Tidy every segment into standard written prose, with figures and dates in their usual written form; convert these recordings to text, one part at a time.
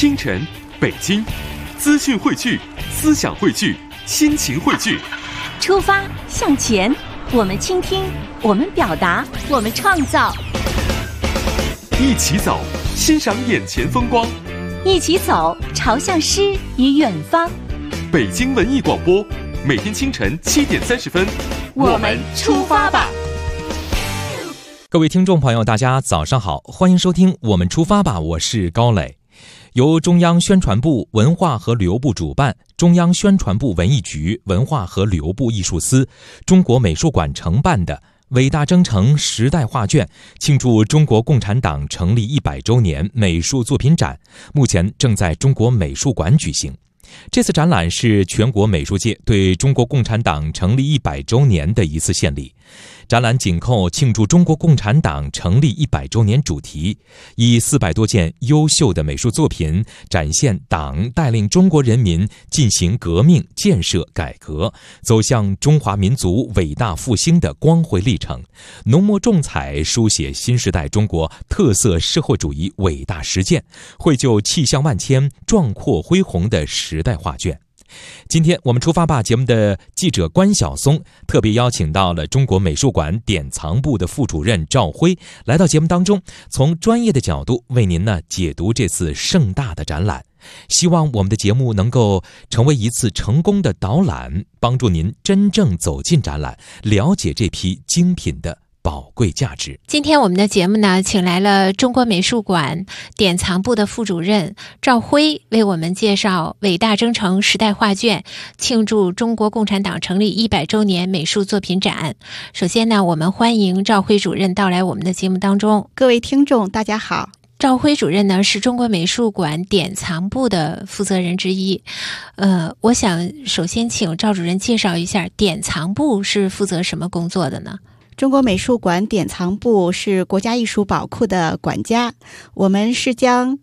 清晨，北京，资讯汇聚，思想汇聚，心情汇聚。 出发向前，我们倾听，我们表达，我们创造。 一起走，欣赏眼前风光。 一起走，朝向诗与远方。 北京文艺广播，每天清晨7点30分， 我们出发吧。 各位听众朋友，大家早上好，欢迎收听我们出发吧，我是高磊。由中央宣传部文化和旅游部主办，中央宣传部文艺局、文化和旅游部艺术司、中国美术馆承办的伟大征程时代画卷庆祝中国共产党成立100周年美术作品展，目前正在中国美术馆举行。这次展览是全国美术界对中国共产党成立100周年的一次献礼。展览紧扣庆祝中国共产党成立100周年主题，以400多件优秀的美术作品展现党带领中国人民进行革命、建设、改革，走向中华民族伟大复兴的光辉历程，浓墨重彩书写新时代中国特色社会主义伟大实践，绘就气象万千、壮阔恢宏的时代画卷。今天我们出发吧节目的记者关晓松特别邀请到了中国美术馆典藏部的副主任赵辉来到节目当中，从专业的角度为您解读这次盛大的展览。希望我们的节目能够成为一次成功的导览，帮助您真正走进展览，了解这批精品的宝贵价值。 今天我们的节目呢，请来了中国美术馆典藏部的副主任赵辉，为我们介绍伟大征程时代画卷庆祝中国共产党成立100周年美术作品展。首先呢，我们欢迎赵辉主任到来我们的节目当中。 各位听众大家好。 赵辉主任呢，是中国美术馆典藏部的负责人之一。我想首先请赵主任介绍一下典藏部是负责什么工作的呢？ 中国美术馆典藏部是国家艺术宝库的管家，我们是将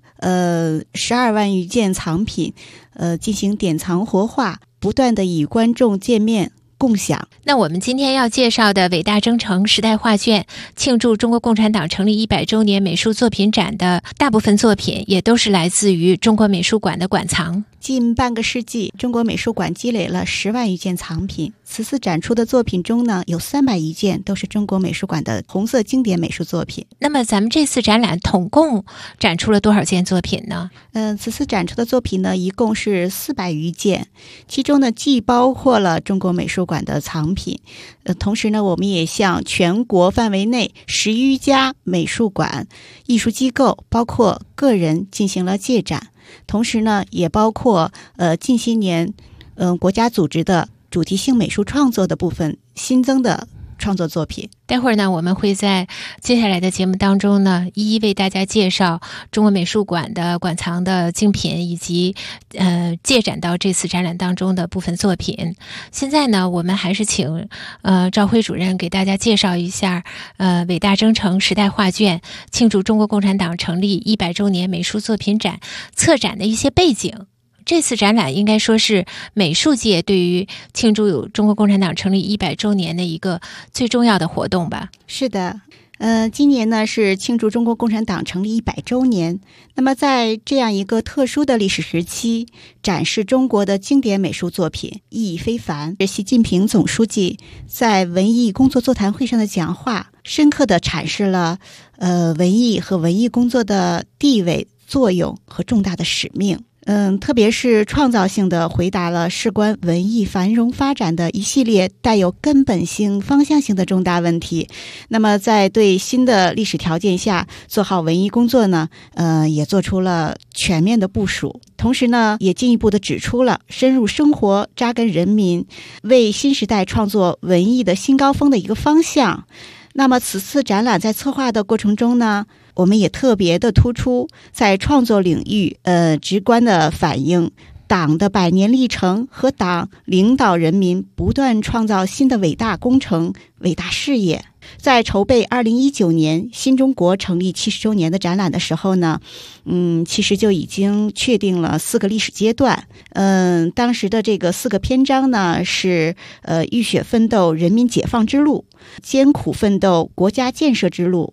12万余件藏品进行典藏活化，不断的与观众见面共享。 那我们今天要介绍的伟大征程时代画卷庆祝中国共产党成立100周年美术作品展的大部分作品也都是来自于中国美术馆的馆藏。 近半个世纪，中国美术馆积累了10万余件藏品。此次展出的作品中呢，有300余件都是中国美术馆的红色经典美术作品。 那么咱们这次展览统共展出了多少件作品呢？ 此次展出的作品呢，一共是400余件，其中呢既包括了中国美术馆的藏品，同时呢，我们也向全国范围内10余家美术馆、艺术机构，包括个人进行了借展。同时呢，也包括近些年国家组织的主题性美术创作的部分新增的创作作品。 待会儿呢，我们会在接下来的节目当中呢，一一为大家介绍中国美术馆的馆藏的精品，以及借展到这次展览当中的部分作品。现在呢，我们还是请赵辉主任给大家介绍一下伟大征程时代画卷庆祝中国共产党成立100周年美术作品展策展的一些背景。这次展览应该说是美术界对于庆祝中国共产党成立100周年的一个最重要的活动吧？ 是的，今年呢是庆祝中国共产党成立100周年。那么在这样一个特殊的历史时期，展示中国的经典美术作品意义非凡。习近平总书记在文艺工作座谈会上的讲话，深刻地阐释了文艺和文艺工作的地位、作用和重大的使命。特别是创造性地回答了事关文艺繁荣发展的一系列带有根本性、方向性的重大问题。那么在对新的历史条件下做好文艺工作呢，也做出了全面的部署。同时呢，也进一步地指出了深入生活、扎根人民，为新时代创作文艺的新高峰的一个方向。那么此次展览在策划的过程中呢，我们也特别的突出在创作领域直观的反映党的100年历程和党领导人民不断创造新的伟大工程、伟大事业。在筹备2019年新中国成立70周年的展览的时候呢，其实就已经确定了4个历史阶段。当时的这个4个篇章呢是浴血奋斗人民解放之路、艰苦奋斗国家建设之路、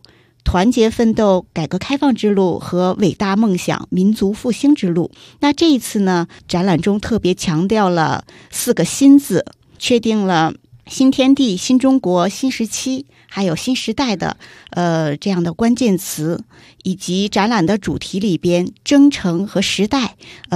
团结奋斗改革开放之路和伟大梦想民族复兴之路。那这一次呢，展览中特别强调了4个新字，确定了新天地、新中国、新时期还有新时代的这样的关键词，以及展览的主题里边征程和时代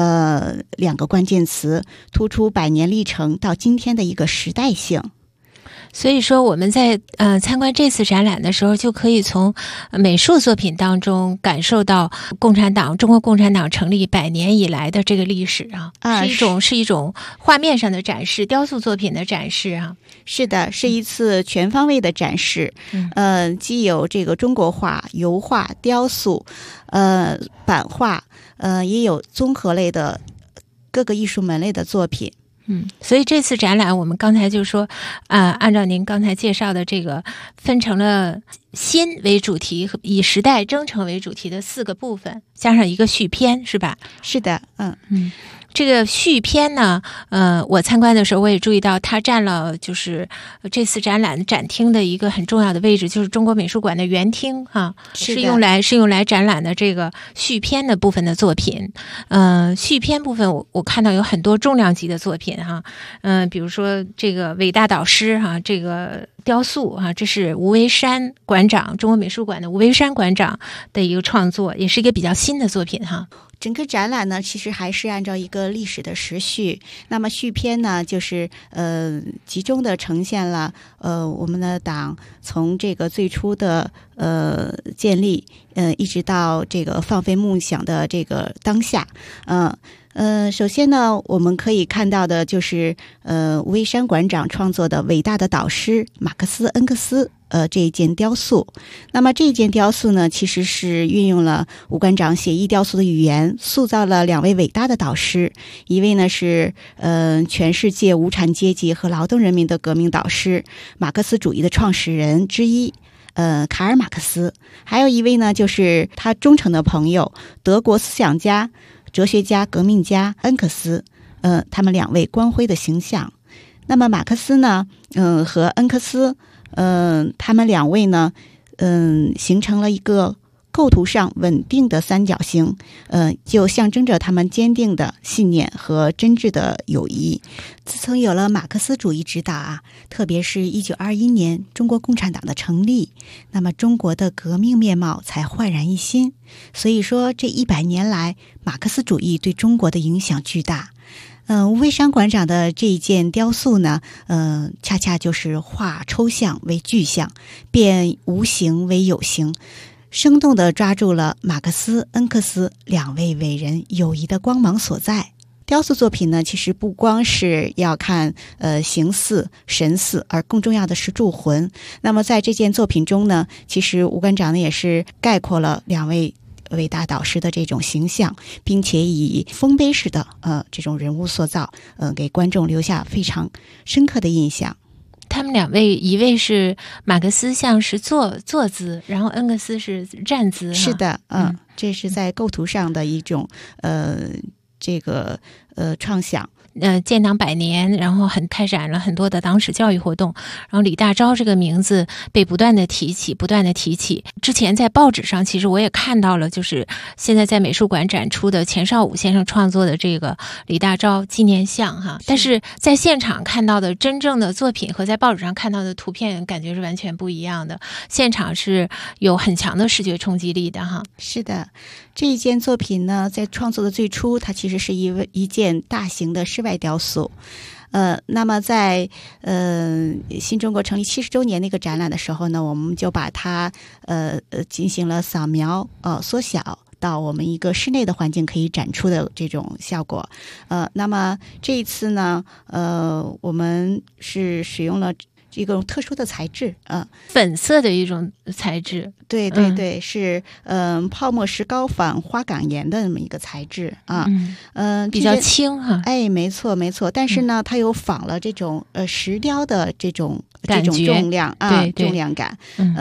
2个关键词，突出100年历程到今天的一个时代性。 所以说我们在参观这次展览的时候，就可以从美术作品当中感受到中国共产党成立100年以来的这个历史是一种画面上的展示，雕塑作品的展示啊。 是的，是一次全方位的展示，既有这个中国画、油画、雕塑、版画，也有综合类的各个艺术门类的作品。 所以这次展览我们刚才就说按照您刚才介绍的这个，分成了新为主题，以时代征程为主题的4个部分，加上一个续篇，是吧？ 是的， 这个续篇呢，我参观的时候我也注意到，它占了就是这次展览展厅的一个很重要的位置，就是中国美术馆的园厅哈，是用来展览的这个续篇的部分的作品。续篇部分我看到有很多重量级的作品哈，比如说这个伟大导师哈，这个雕塑哈，这是吴为山馆长，中国美术馆的吴为山馆长的一个创作，也是一个比较新的作品哈。 整个展览呢，其实还是按照一个历史的时序。那么续篇呢，就是集中的呈现了我们的党从这个最初的建立，一直到这个放飞梦想的这个当下。首先呢，我们可以看到的就是吴为山馆长创作的伟大的导师马克思恩格斯这一件雕塑。那么这一件雕塑呢，其实是运用了吴馆长写意雕塑的语言，塑造了2位伟大的导师。一位呢是全世界无产阶级和劳动人民的革命导师，马克思主义的创始人之一卡尔马克思。还有一位呢就是他忠诚的朋友，德国思想家、哲学家、革命家恩格斯。他们2位光辉的形象。那么马克思呢和恩格斯他们2位呢形成了一个构图上稳定的三角形，就象征着他们坚定的信念和真挚的友谊。自从有了马克思主义指导特别是1921年中国共产党的成立，那么中国的革命面貌才焕然一新。所以说这100年来，马克思主义对中国的影响巨大。吴为山馆长的这一件雕塑呢，恰恰就是化抽象为具象，变无形为有形，生动地抓住了马克思、恩格斯2位伟人友谊的光芒所在。雕塑作品呢，其实不光是要看形似、神似，而更重要的是铸魂。那么在这件作品中呢，其实吴馆长呢也是概括了2位伟大导师的这种形象，并且以丰碑式的这种人物塑造，给观众留下非常深刻的印象。 他们2位，一位是马克思像是坐姿，然后恩格斯是站姿。 是的，这是在构图上的一种这个创想。 建党100年，然后开展了很多的党史教育活动，然后李大钊这个名字被不断的提起。之前在报纸上，其实我也看到了，就是现在在美术馆展出的钱绍武先生创作的这个李大钊纪念像哈，但是在现场看到的真正的作品和在报纸上看到的图片感觉是完全不一样的，现场是有很强的视觉冲击力的哈。 是的，这一件作品呢，在创作的最初，它其实是一件大型的室外雕塑。那么在新中国成立70周年那个展览的时候呢，我们就把它进行了扫描缩小到我们一个室内的环境可以展出的这种效果。那么这一次呢，我们是使用了一种特殊的材质粉色的一种材质。 对对对，是泡沫石膏仿花岗岩的那么一个材质比较轻哈。 没错没错，但是呢它有仿了这种石雕的这种重量对重量感。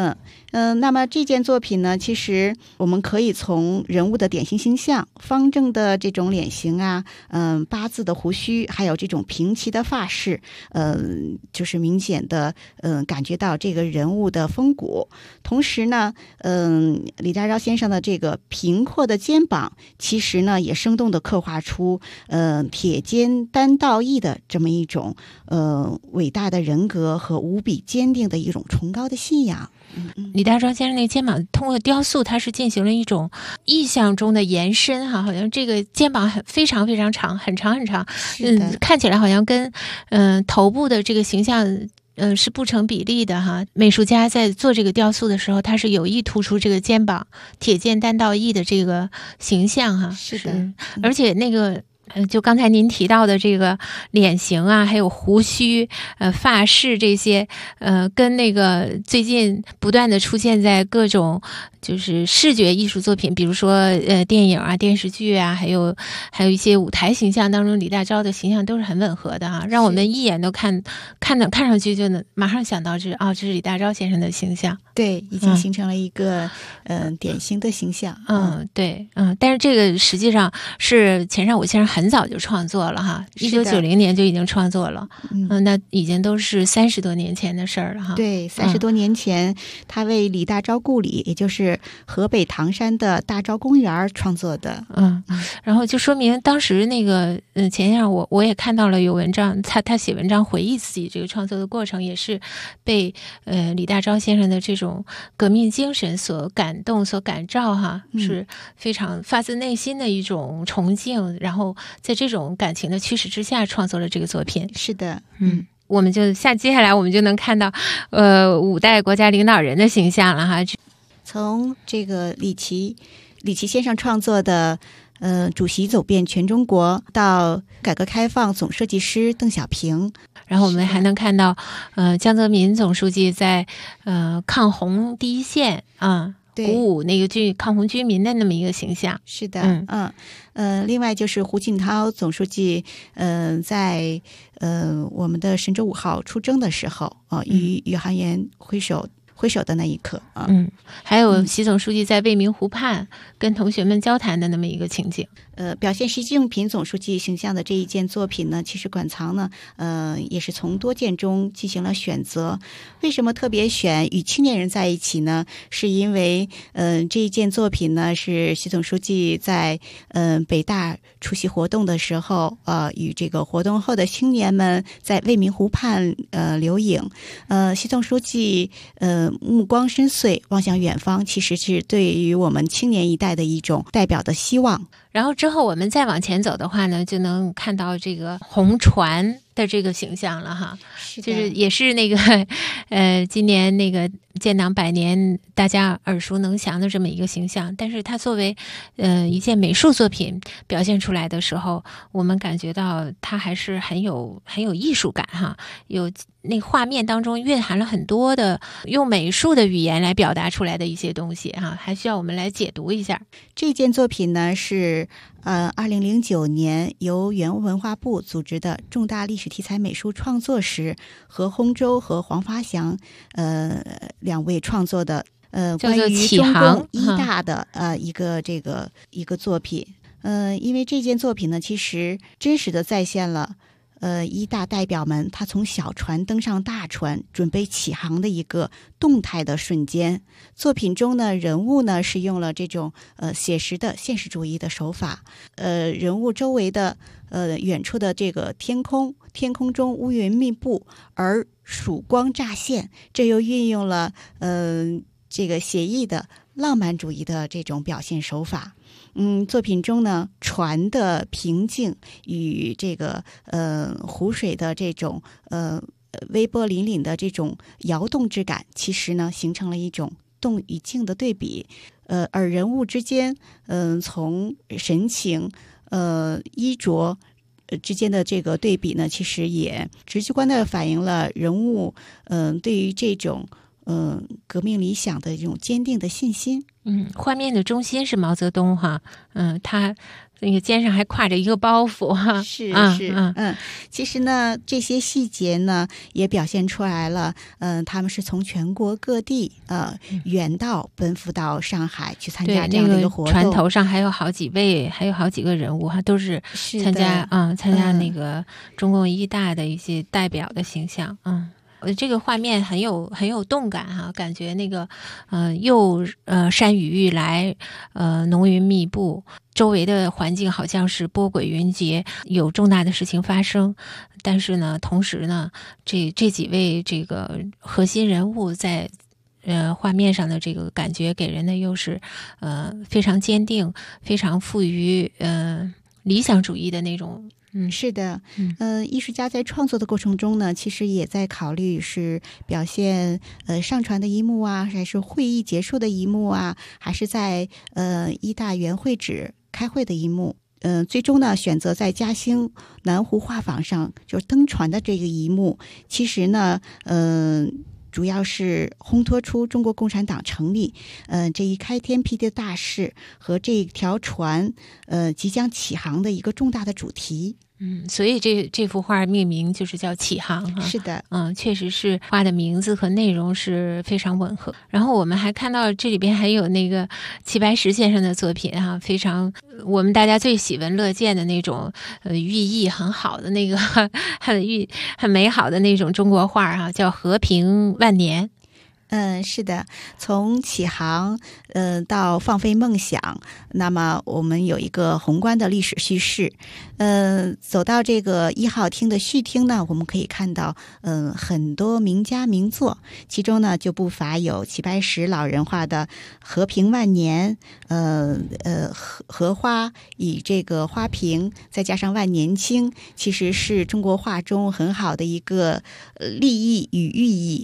那么这件作品呢，其实我们可以从人物的典型形象、方正的这种脸型啊，八字的胡须，还有这种平齐的发饰，就是明显的感觉到这个人物的风骨。同时呢，李大钊先生的这个平阔的肩膀，其实呢也生动地刻画出铁肩担道义的这么一种伟大的人格和无比坚定的一种崇高的信仰。 李大钊先生那个肩膀通过雕塑，它是进行了一种意象中的延伸哈，好像这个肩膀非常非常长，很长很长，看起来好像跟头部的这个形象是不成比例的哈。美术家在做这个雕塑的时候，他是有意突出这个肩膀铁肩担道义的这个形象哈。 是的， 而且那个。就刚才您提到的这个脸型啊，还有胡须、发饰这些，跟那个最近不断的出现在各种就是视觉艺术作品，比如说电影啊、电视剧啊，还有一些舞台形象当中，李大钊的形象都是很吻合的啊，让我们一眼都看上去就能马上想到这是李大钊先生的形象。 对，已经形成了一个典型的形象。 对，但是这个实际上是钱尚武先生很早就创作了哈，1990年就已经创作了。那已经都是30多年前的事儿了哈。 对，30多年前，他为李大钊故里，也就是河北唐山的大钊公园创作的。 然后就说明当时那个钱先生，我也看到了有文章，他写文章回忆自己这个创作的过程，也是被李大钊先生的这种革命精神所感动、所感召哈，是非常发自内心的一种崇敬，然后在这种感情的驱使之下创作了这个作品。 是的， 我们就接下来我们就能看到5代国家领导人的形象了哈。 从这个李琦先生创作的主席走遍全中国，到改革开放总设计师邓小平， 然后我们还能看到江泽民总书记在抗洪第一线鼓舞那个抗洪居民的那么一个形象。 是的，另外就是胡锦涛总书记在我们的神舟5号出征的时候与宇航员挥手的那一刻还有习总书记在未名湖畔跟同学们交谈的那么一个情景。 表现习近平总书记形象的这一件作品呢，其实馆藏呢也是从多件中进行了选择。为什么特别选与青年人在一起呢？是因为这一件作品呢是习总书记在北大出席活动的时候与这个活动后的青年们在未名湖畔留影。习总书记目光深邃，望向远方，其实是对于我们青年一代的一种代表的希望。 然后之后我们再往前走的话呢，就能看到这个红船的这个形象了哈。就是也是那个今年那个建党100年大家耳熟能详的这么一个形象，但是它作为一件美术作品表现出来的时候，我们感觉到它还是很有艺术感哈，有那画面当中蕴含了很多的用美术的语言来表达出来的一些东西哈，还需要我们来解读一下。 这件作品呢是2009年由原文化部组织的重大历史题材美术创作时，何鸿洲和黄发祥2位创作的关于中共1大的一个作品。因为这件作品呢，其实真实的再现了1大代表们他从小船登上大船准备起航的一个动态的瞬间。作品中呢，人物呢是用了这种写实的现实主义的手法。人物周围的远处的这个天空中乌云密布，而曙光乍现，这又运用了这个写意的浪漫主义的这种表现手法。作品中呢，船的平静与这个湖水的这种微波粼粼的这种摇动之感，其实呢形成了一种动与静的对比。而人物之间从神情衣着之间的这个对比呢，其实也直观的反映了人物对于这种革命理想的这种坚定的信心。 画面的中心是毛泽东哈，他那个肩上还挎着一个包袱哈， 是。其实呢，这些细节呢也表现出来了，他们是从全国各地远道奔赴到上海去参加这样的一个活动。 船头上还有好几个人物哈，都是参加那个中共一大的一些代表的形象。这个画面很有动感哈，感觉那个又山雨欲来，浓云密布，周围的环境好像是波诡云谲，有重大的事情发生。但是呢，同时呢，这几位这个核心人物在画面上的这个感觉给人的又是非常坚定，非常富于理想主义的那种。 是的，艺术家在创作的过程中呢，其实也在考虑是表现上传的一幕啊，还是会议结束的一幕啊，还是在一大原会址开会的一幕。最终呢，选择在嘉兴南湖画舫上就是登船的这个一幕。其实呢，主要是烘托出中国共产党成立，这一开天辟地的大事和这条船，即将起航的一个重大的主题。 所以这幅画命名就是叫启航哈。 是的， 确实是画的名字和内容是非常吻合。然后我们还看到这里边还有那个齐白石先生的作品哈，非常我们大家最喜闻乐见的那种寓意很好的那个很美好的那种中国画哈，叫和平万年。 是的，从起航到放飞梦想，那么我们有一个宏观的历史叙事。走到这个1号厅的序厅呢，我们可以看到很多名家名作，其中呢就不乏有齐白石老人画的和平万年，荷花以这个花瓶再加上万年青，其实是中国画中很好的一个立意与寓意。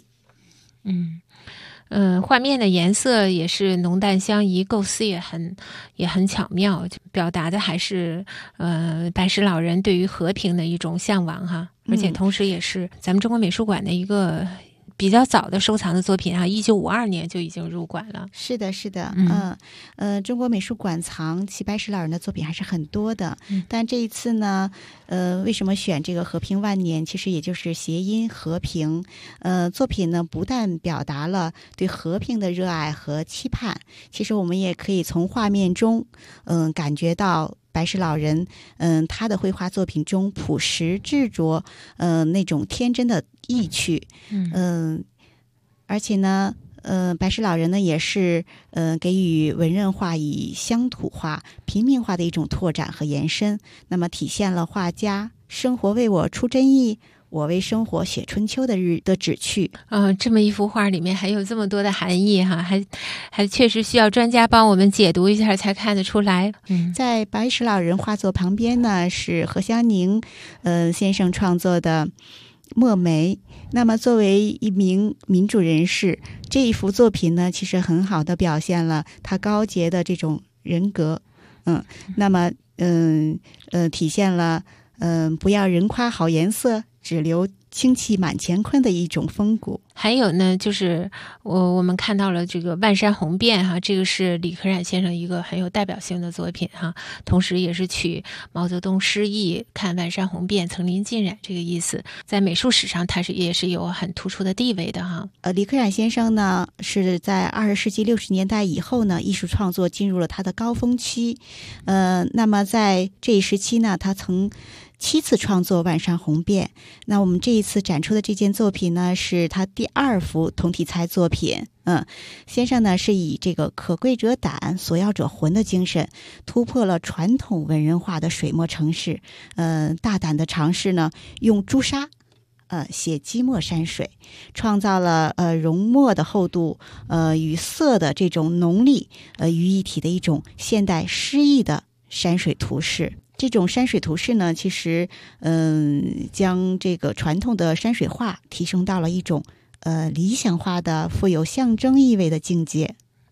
画面的颜色也是浓淡相宜，构思也很巧妙，表达的还是白石老人对于和平的一种向往哈，而且同时也是咱们中国美术馆的一个比较早的收藏的作品啊，1952年就已经入馆了。 是的，中国美术馆藏齐白石老人的作品还是很多的，但这一次呢，为什么选这个和平万年？其实也就是谐音和平。作品呢不但表达了对和平的热爱和期盼，其实我们也可以从画面中，感觉到白石老人，他的绘画作品中朴实执着，那种天真的意趣，而且呢，白石老人呢也是给予文人画以乡土化、平民化的一种拓展和延伸，那么体现了画家生活为我出真意，我为生活写春秋的旨趣。 这么一幅画里面还有这么多的含义哈，还确实需要专家帮我们解读一下才看得出来。 在白石老人画作旁边呢，是何香凝先生创作的墨梅。那么作为一名民主人士，这一幅作品呢，其实很好的表现了他高洁的这种人格。那么体现了不要人夸好颜色，只留清气满乾坤的一种风骨。 还有呢，就是我们看到了这个万山红遍哈，这个是李可染先生一个很有代表性的作品哈，同时也是取毛泽东诗意看万山红遍，层林尽染这个意思，在美术史上它也是有很突出的地位的哈。 李可染先生呢是在20世纪60年代以后呢，艺术创作进入了他的高峰期。那么在这一时期呢，他曾7次创作万山红遍。那我们这一次展出的这件作品呢，是他第2幅同题材作品。先生呢是以这个可贵者胆，索要者魂的精神，突破了传统文人画的水墨程式，大胆的尝试呢用朱砂写积墨山水，创造了融墨的厚度与色的这种浓丽于一体的一种现代诗意的山水图式。这种山水图式呢，其实将这个传统的山水画提升到了一种理想化的富有象征意味的境界。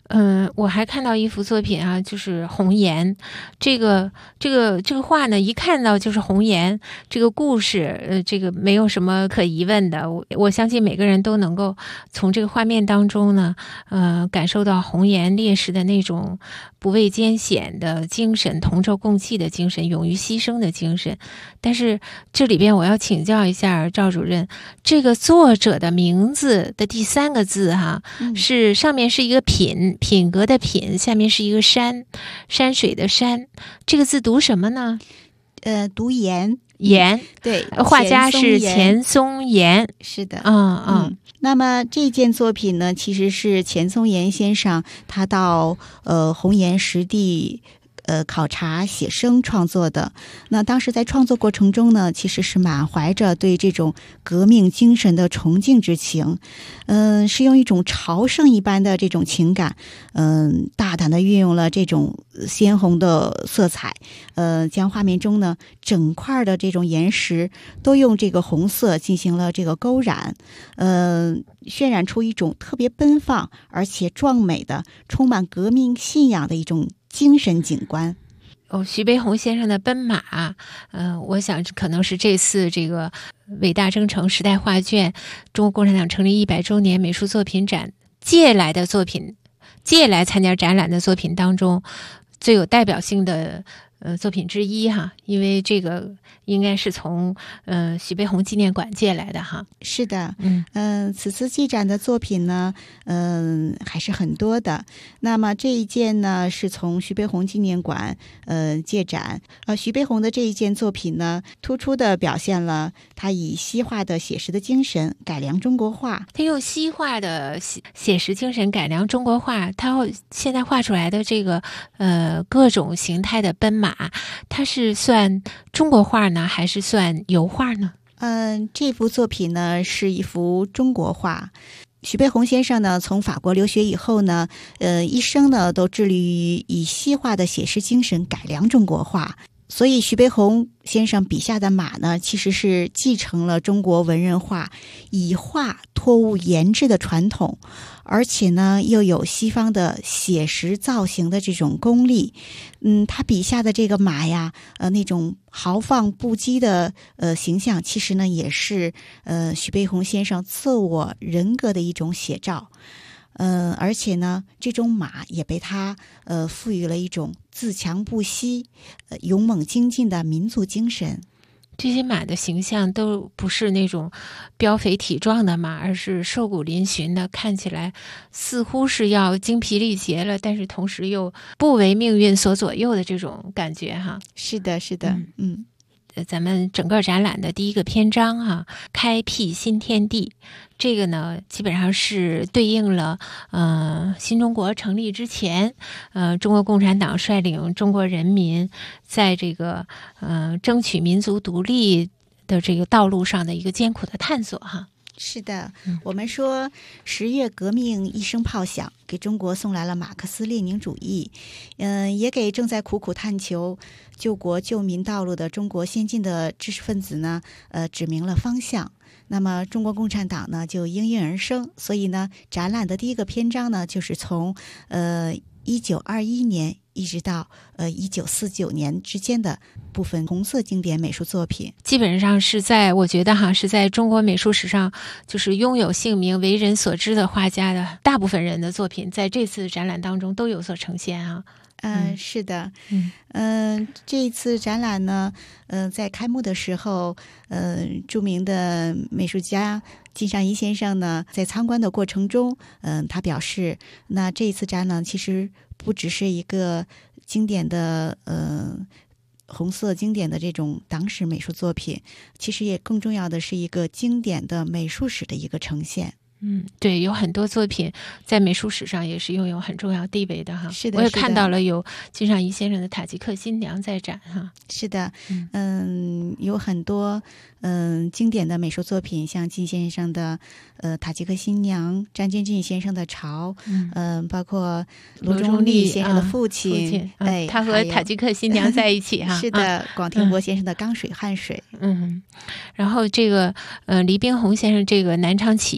我还看到一幅作品啊，就是红颜。这个画呢，一看到就是红颜。这个故事，这个没有什么可疑问的。我相信每个人都能够从这个画面当中呢，感受到红颜烈士的那种不畏艰险的精神，同舟共济的精神，勇于牺牲的精神。但是这里边我要请教一下赵主任，这个作者的名字的第3个字哈，是上面是一个品格的品，下面是一个山水的山，这个字读什么呢？ 读颜。 颜， 对， 画家是钱松岩。 是的， 那么这件作品呢，其实是钱松岩先生他到红岩实地考察写生创作的。那当时在创作过程中呢，其实是满怀着对这种革命精神的崇敬之情，是用一种朝圣一般的这种情感，大胆的运用了这种鲜红的色彩，将画面中呢整块的这种岩石都用这个红色进行了这个勾染，渲染出一种特别奔放而且壮美的、充满革命信仰的一种精神景观。 徐悲鸿先生的奔马，我想可能是这次这个伟大征程时代画卷中国共产党成立100周年美术作品展借来参加展览的作品当中最有代表性的作品之一哈，因为这个应该是从徐悲鸿纪念馆借来的哈。 是的，此次寄展的作品呢，还是很多的。那么这一件呢，是从徐悲鸿纪念馆借展。徐悲鸿的这一件作品呢，突出的表现了他以西化的写实的精神改良中国画。 他用西化的写实精神改良中国画，他现在画出来的这个各种形态的奔马，它是算中国画呢，还是算油画呢？ 这幅作品呢是一幅中国画。徐悲鸿先生呢，从法国留学以后呢，一生呢都致力于以西化的写实精神改良中国画。所以徐悲鸿先生笔下的马呢，其实是继承了中国文人画以画托物言志的传统，而且呢又有西方的写实造型的这种功力。他笔下的这个马呀，那种豪放不羁的形象，其实呢也是徐悲鸿先生自我人格的一种写照。而且呢，这种马也被他赋予了一种自强不息、勇猛精进的民族精神。 这些马的形象都不是那种膘肥体壮的马，而是瘦骨嶙峋的，看起来似乎是要精疲力竭了，但是同时又不为命运所左右的这种感觉哈。 是的，是的， 咱们整个展览的第一个篇章哈，开辟新天地，这个呢基本上是对应了新中国成立之前，中国共产党率领中国人民在这个争取民族独立的这个道路上的一个艰苦的探索哈。 是的，我们说10月革命一声炮响，给中国送来了马克思列宁主义，也给正在苦苦探求救国救民道路的中国先进的知识分子呢，指明了方向。那么中国共产党呢就应运而生，所以呢展览的第一个篇章呢就是从1921年一直到1949年之间的部分红色经典美术作品， 基本上是在我觉得是在中国美术史上就是拥有姓名、为人所知的画家的大部分人的作品，在这次展览当中都有所呈现啊。 是的，这一次展览呢，在开幕的时候，著名的美术家金尚一先生呢，在参观的过程中，他表示，那这一次展览其实不只是一个经典的红色经典的这种党史美术作品，其实也更重要的是一个经典的美术史的一个呈现。 对，有很多作品在美术史上也是拥有很重要地位的哈。 是的， 我也看到了有金尚一先生的《塔吉克新娘》在展哈。 是的，有很多经典的美术作品，像金先生的塔吉克新娘，张建俊先生的巢，包括罗中立先生的父亲， 他和塔吉克新娘在一起哈。 是的，广廷博先生的钢水汉水， 然后这个黎宾洪先生这个南昌起义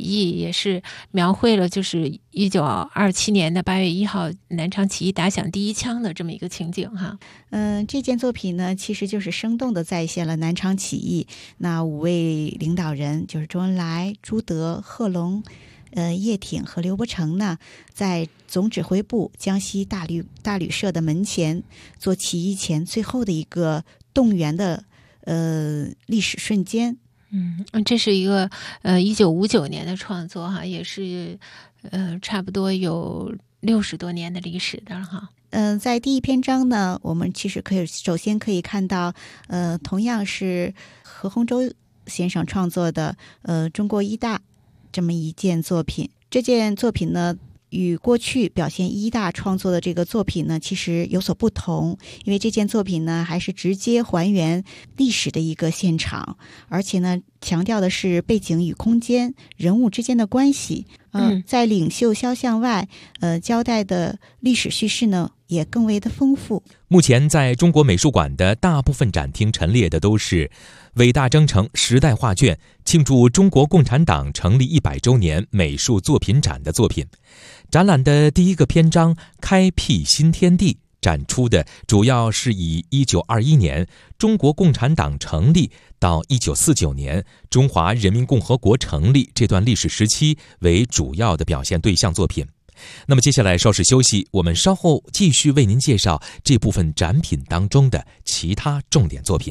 也是描绘了就是1927年的8月1号南昌起义打响第一枪的这么一个情景哈。 这件作品呢，其实就是生动地再现了南昌起义那5位领导人，就是周恩来、朱德、贺龙、叶挺和刘伯承呢，在总指挥部江西大旅社的门前做起义前最后的一个动员的历史瞬间。 这是一个1959年的创作哈，也是差不多有60多年的历史的哈。 在第一篇章呢，我们其实首先可以看到，同样是何鸿洲先生创作的中国医大这么一件作品。这件作品呢，与过去表现医大创作的这个作品呢，其实有所不同，因为这件作品呢，还是直接还原历史的一个现场，而且呢，强调的是背景与空间、人物之间的关系。在领袖肖像外，交代的历史叙事呢，也更为的丰富。 目前在中国美术馆的大部分展厅陈列的都是伟大征程时代画卷庆祝中国共产党成立100周年美术作品展的作品。展览的第一个篇章开辟新天地，展出的主要是以1921年中国共产党成立到1949年中华人民共和国成立这段历史时期为主要的表现对象作品。那么接下来稍事休息，我们稍后继续为您介绍这部分展品当中的其他重点作品。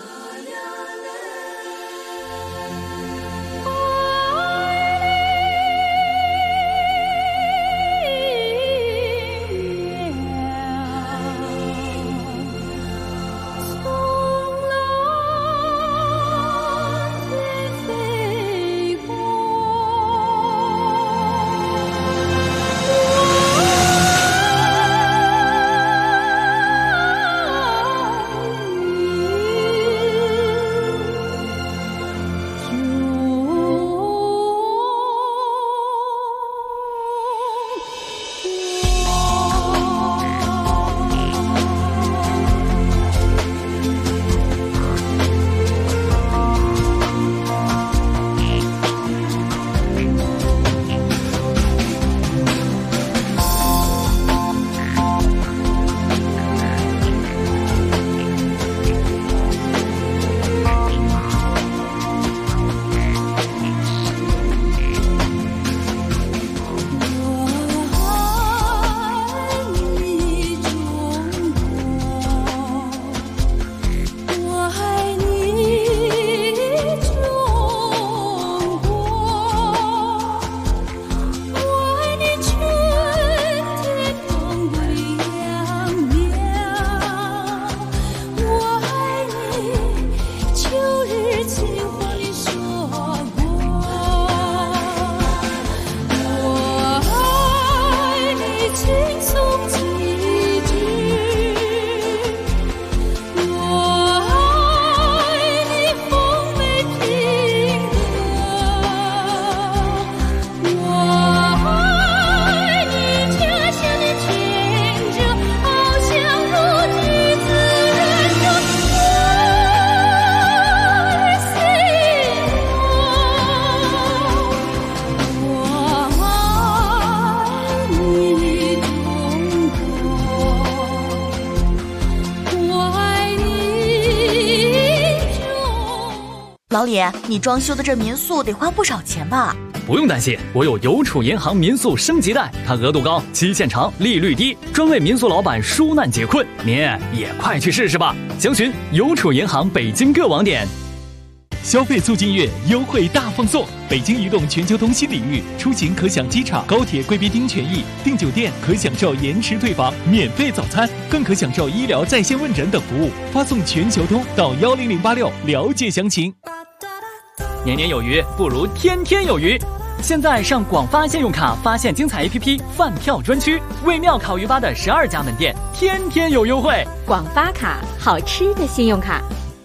老李，你装修的这民宿得花不少钱吧？ 不用担心，我有邮储银行民宿升级贷，它额度高，期限长，利率低，专为民宿老板纾难解困。您也快去试试吧！详询邮储银行北京各网点。 消费促进月优惠大放送，北京移动全球通新领域，出行可享机场、高铁贵宾厅权益，订酒店可享受延迟退房、免费早餐，更可享受医疗在线问诊等服务。发送全球通到10086了解详情。 年年有余，不如天天有余。现在上广发信用卡发现精彩 APP 饭票专区，为庙烤鱼吧的12家门店天天有优惠。 广发卡，好吃的信用卡。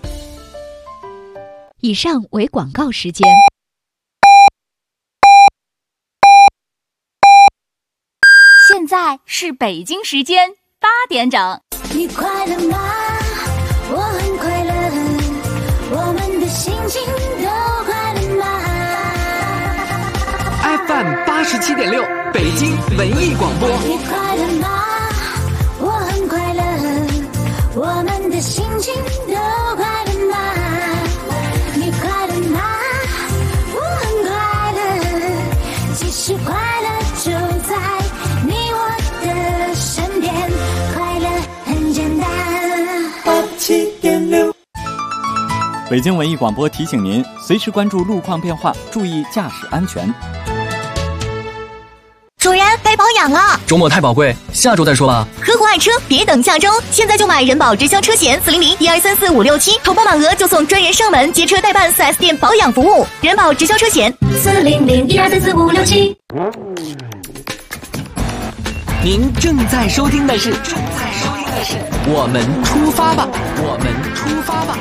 以上为广告时间。 现在是北京时间8点整。 你快乐吗？我很快乐，我们的心情都快乐吗？ 87.6，北京文艺广播。 你快乐吗？我很快乐，我们的心情都快乐吗？你快乐吗？我很快乐，其实快乐就在你我的身边，快乐很简单。 87.6，北京文艺广播提醒您，随时关注路况变化，注意驾驶安全。 主人，该保养了。 周末太宝贵，下周再说吧。 呵护爱车，别等下周，现在就买人保直销车险400-1234-567，投保满额就送专人上门接车代办 4S 店保养服务。人保直销车险 400-1234-567。 您正在收听的是我们出发吧，我们出发吧。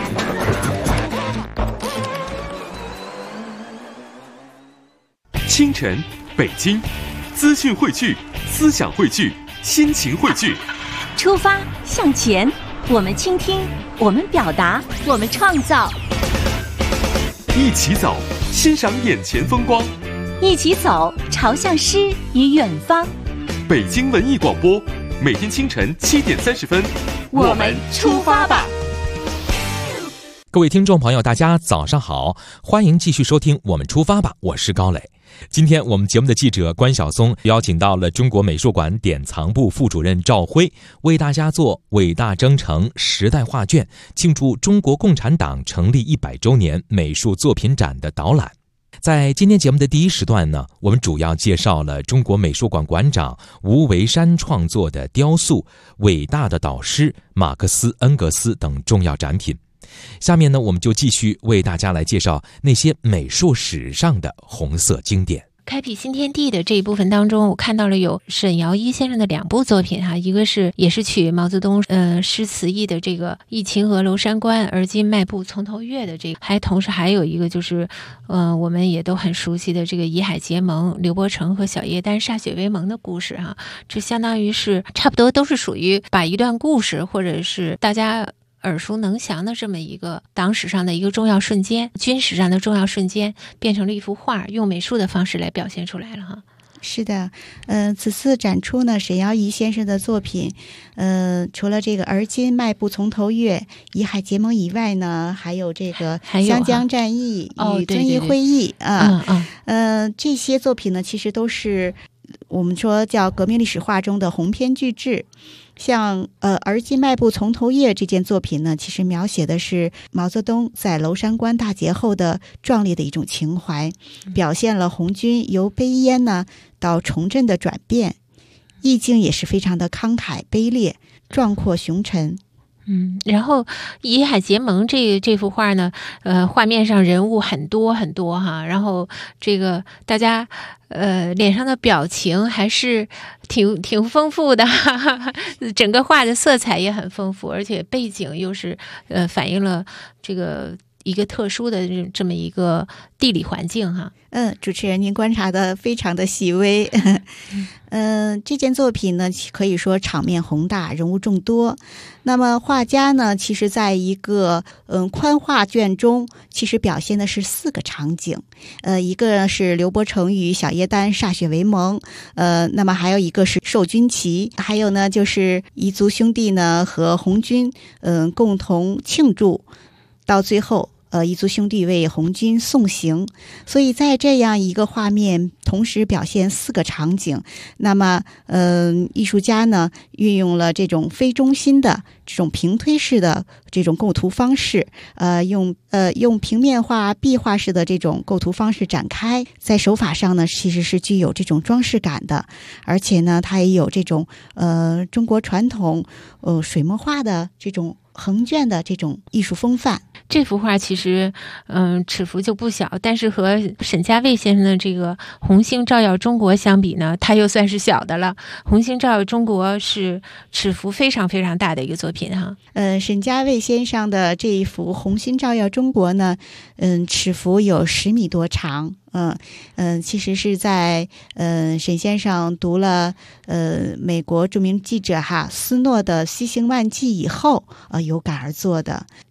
清晨，北京，资讯汇聚，思想汇聚，心情汇聚。 出发向前，我们倾听，我们表达，我们创造。 一起走，欣赏眼前风光。 一起走，朝向诗与远方。 北京文艺广播，每天清晨7点30分， 我们出发吧。 各位听众朋友，大家早上好，欢迎继续收听我们出发吧，我是高磊。今天我们节目的记者关晓松邀请到了中国美术馆典藏部副主任赵辉，为大家做伟大征程时代画卷庆祝中国共产党成立100周年美术作品展的导览。在今天节目的第一时段呢，我们主要介绍了中国美术馆馆长吴维山创作的雕塑《伟大的导师马克思恩格斯》等重要展品。下面呢，我们就继续为大家来介绍那些美术史上的红色经典。 开辟新天地的这一部分当中，我看到了有沈尧一先生的2部作品哈，一个是也是取毛泽东诗词意的这个《忆秦河娄山关，而今迈步从头越》的这个，同时还有一个就是我们也都很熟悉的这个《遗海结盟》，刘伯承和小叶丹歃血为盟的故事哈，这相当于是差不多都是属于把一段故事或者是大家耳熟能详的这么一个党史上的一个重要瞬间，军史上的重要瞬间，变成了一幅画，用美术的方式来表现出来了哈。 是的，此次展出呢，沈尧一先生的作品，除了这个而今迈步从头越、遗海结盟以外呢，还有这个湘江战役与遵义会议这些作品呢，其实都是我们说叫革命历史画中的鸿篇巨制。像而今迈步从头越这件作品呢，其实描写的是毛泽东在娄山关大捷后的壮烈的一种情怀，表现了红军由悲烟呢到重振的转变，意境也是非常的慷慨悲烈、壮阔雄沉。 然后遗海结盟这幅画呢，画面上人物很多很多哈，然后这个大家脸上的表情还是挺丰富的哈哈，整个画的色彩也很丰富，而且背景又是反映了这个一个特殊的这么一个地理环境哈。 主持人您观察的非常的细微。这件作品呢，可以说场面宏大，人物众多。那么画家呢，其实在一个宽画卷中，其实表现的是4个场景。一个是刘伯承与小叶丹歃血为盟，那么还有一个是授军旗，还有呢就是彝族兄弟呢和红军共同庆祝，到最后彝族兄弟为红军送行。所以在这样一个画面同时表现4个场景，那么艺术家呢运用了这种非中心的这种平推式的这种构图方式，用平面画壁画式的这种构图方式展开，在手法上呢其实是具有这种装饰感的，而且呢它也有这种中国传统水墨画的这种横卷的这种艺术风范。 这幅画其实尺幅就不小，但是和沈家卫先生的这个红星照耀中国相比呢，它又算是小的了。红星照耀中国是尺幅非常非常大的一个作品哈。 沈家卫先生的这一幅红星照耀中国呢，尺幅有10米多长。其实是在沈先生读了美国著名记者斯诺的《西行漫记》以后有感而作的。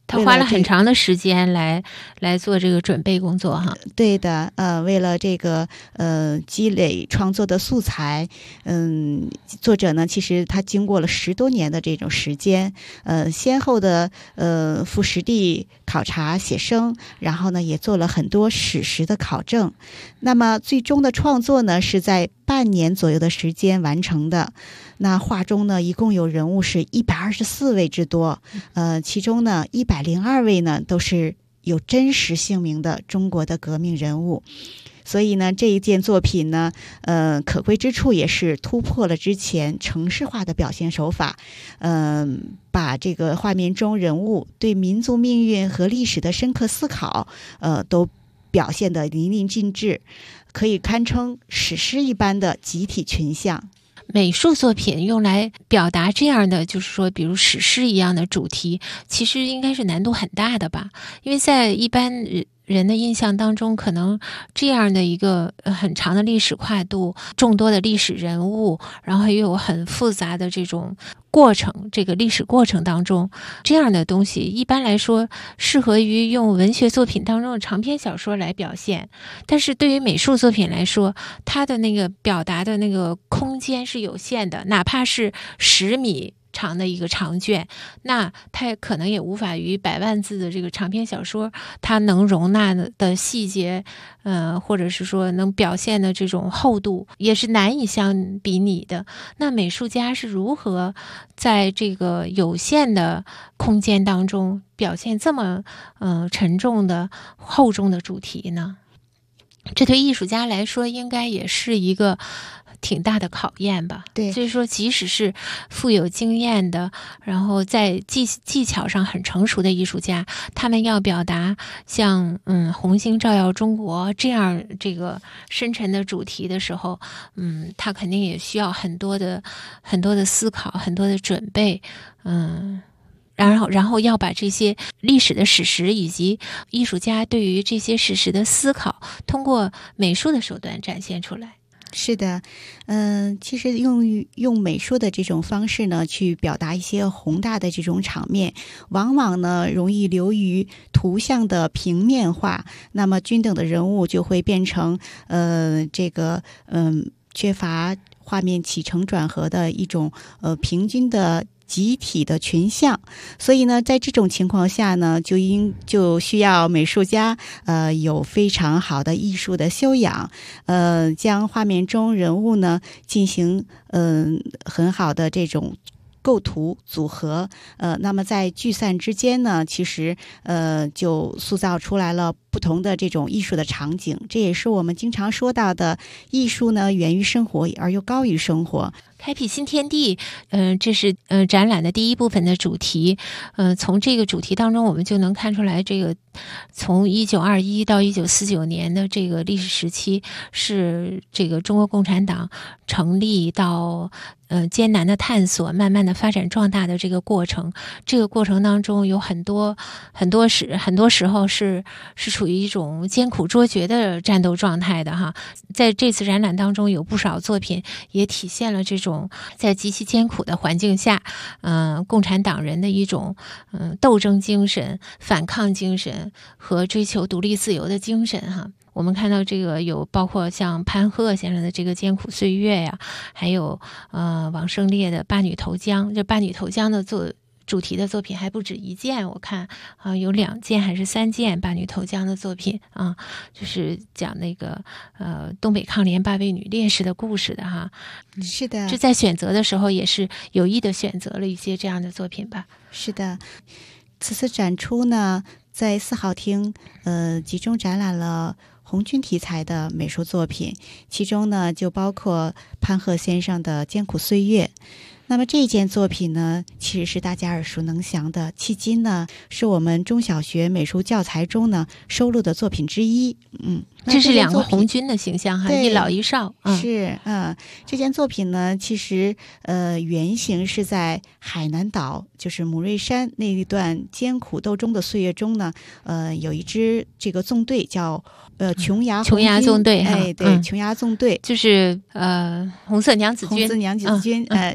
他花了很长的时间来做这个准备工作哈。 对的，为了这个积累创作的素材，作者呢其实他经过了10多年的这种时间，先后的赴实地考察写生，然后呢也做了很多史实的考证。那么最终的创作呢是在半年左右的时间完成的。那画中呢一共有人物是124位之多，其中呢102位呢都是有真实姓名的中国的革命人物。所以呢这一件作品呢可贵之处也是突破了之前程式化的表现手法，把这个画面中人物对民族命运和历史的深刻思考都表现得淋漓尽致，可以堪称史诗一般的集体群像。 美术作品用来表达这样的，就是说比如史诗一样的主题，其实应该是难度很大的吧，因为在一般人的印象当中，可能这样的一个很长的历史跨度，众多的历史人物，然后也有很复杂的这种过程，这个历史过程当中，这样的东西一般来说适合于用文学作品当中的长篇小说来表现，但是对于美术作品来说，它的那个表达的那个空间是有限的，哪怕是10米长的一个长卷，那它可能也无法于100万字的这个长篇小说它能容纳的细节，或者是说能表现的这种厚度也是难以相比拟的。那美术家是如何在这个有限的空间当中表现这么沉重的厚重的主题呢？这对艺术家来说应该也是一个挺大的考验吧。 对， 所以说即使是富有经验的，然后在技巧上很成熟的艺术家，他们要表达像红星照耀中国这样这个深沉的主题的时候，他肯定也需要很多的思考，很多的准备，然后要把这些历史的史实以及艺术家对于这些史实的思考，通过美术的手段展现出来。 是的，其实用美术的这种方式呢，去表达一些宏大的这种场面，往往呢容易流于图像的平面化，那么均等的人物就会变成缺乏画面起承转合的一种平均的集体的群像。所以呢在这种情况下呢，就需要美术家有非常好的艺术的修养，将画面中人物呢进行很好的这种构图组合，那么在聚散之间呢，其实就塑造出来了不同的这种艺术的场景。这也是我们经常说到的艺术呢源于生活而又高于生活。 开辟新天地，这是展览的第一部分的主题。从这个主题当中，我们就能看出来，这个从1921到1949年的这个历史时期，是这个中国共产党成立到艰难的探索，慢慢的发展壮大的这个过程。这个过程当中有很多时候是处于一种艰苦卓绝的战斗状态的哈。在这次展览当中，有不少作品也体现了这种在极其艰苦的环境下，共产党人的一种斗争精神、反抗精神和追求独立自由的精神哈。我们看到这个有包括像潘鹤先生的这个艰苦岁月呀，还有王胜烈的八女投江。这八女投江的主题的作品还不止一件，我看有2件还是3件八女投江的作品啊，就是讲那个东北抗联8位女烈士的故事的哈。 是的， 这在选择的时候也是有意的选择了一些这样的作品吧。 是的，此次展出呢，在4号厅集中展览了红军题材的美术作品，其中呢就包括潘鹤先生的艰苦岁月。那么这一件作品呢，其实是大家耳熟能详的，迄今呢是我们中小学美术教材中呢收录的作品之一。 这是2个红军的形象哈，一老一少。 是这件作品呢，其实原型是在海南岛，就是母瑞山那一段艰苦斗争的岁月中呢，有一支这个纵队叫琼崖纵队， 对，琼崖纵队就是红色娘子军， 这次也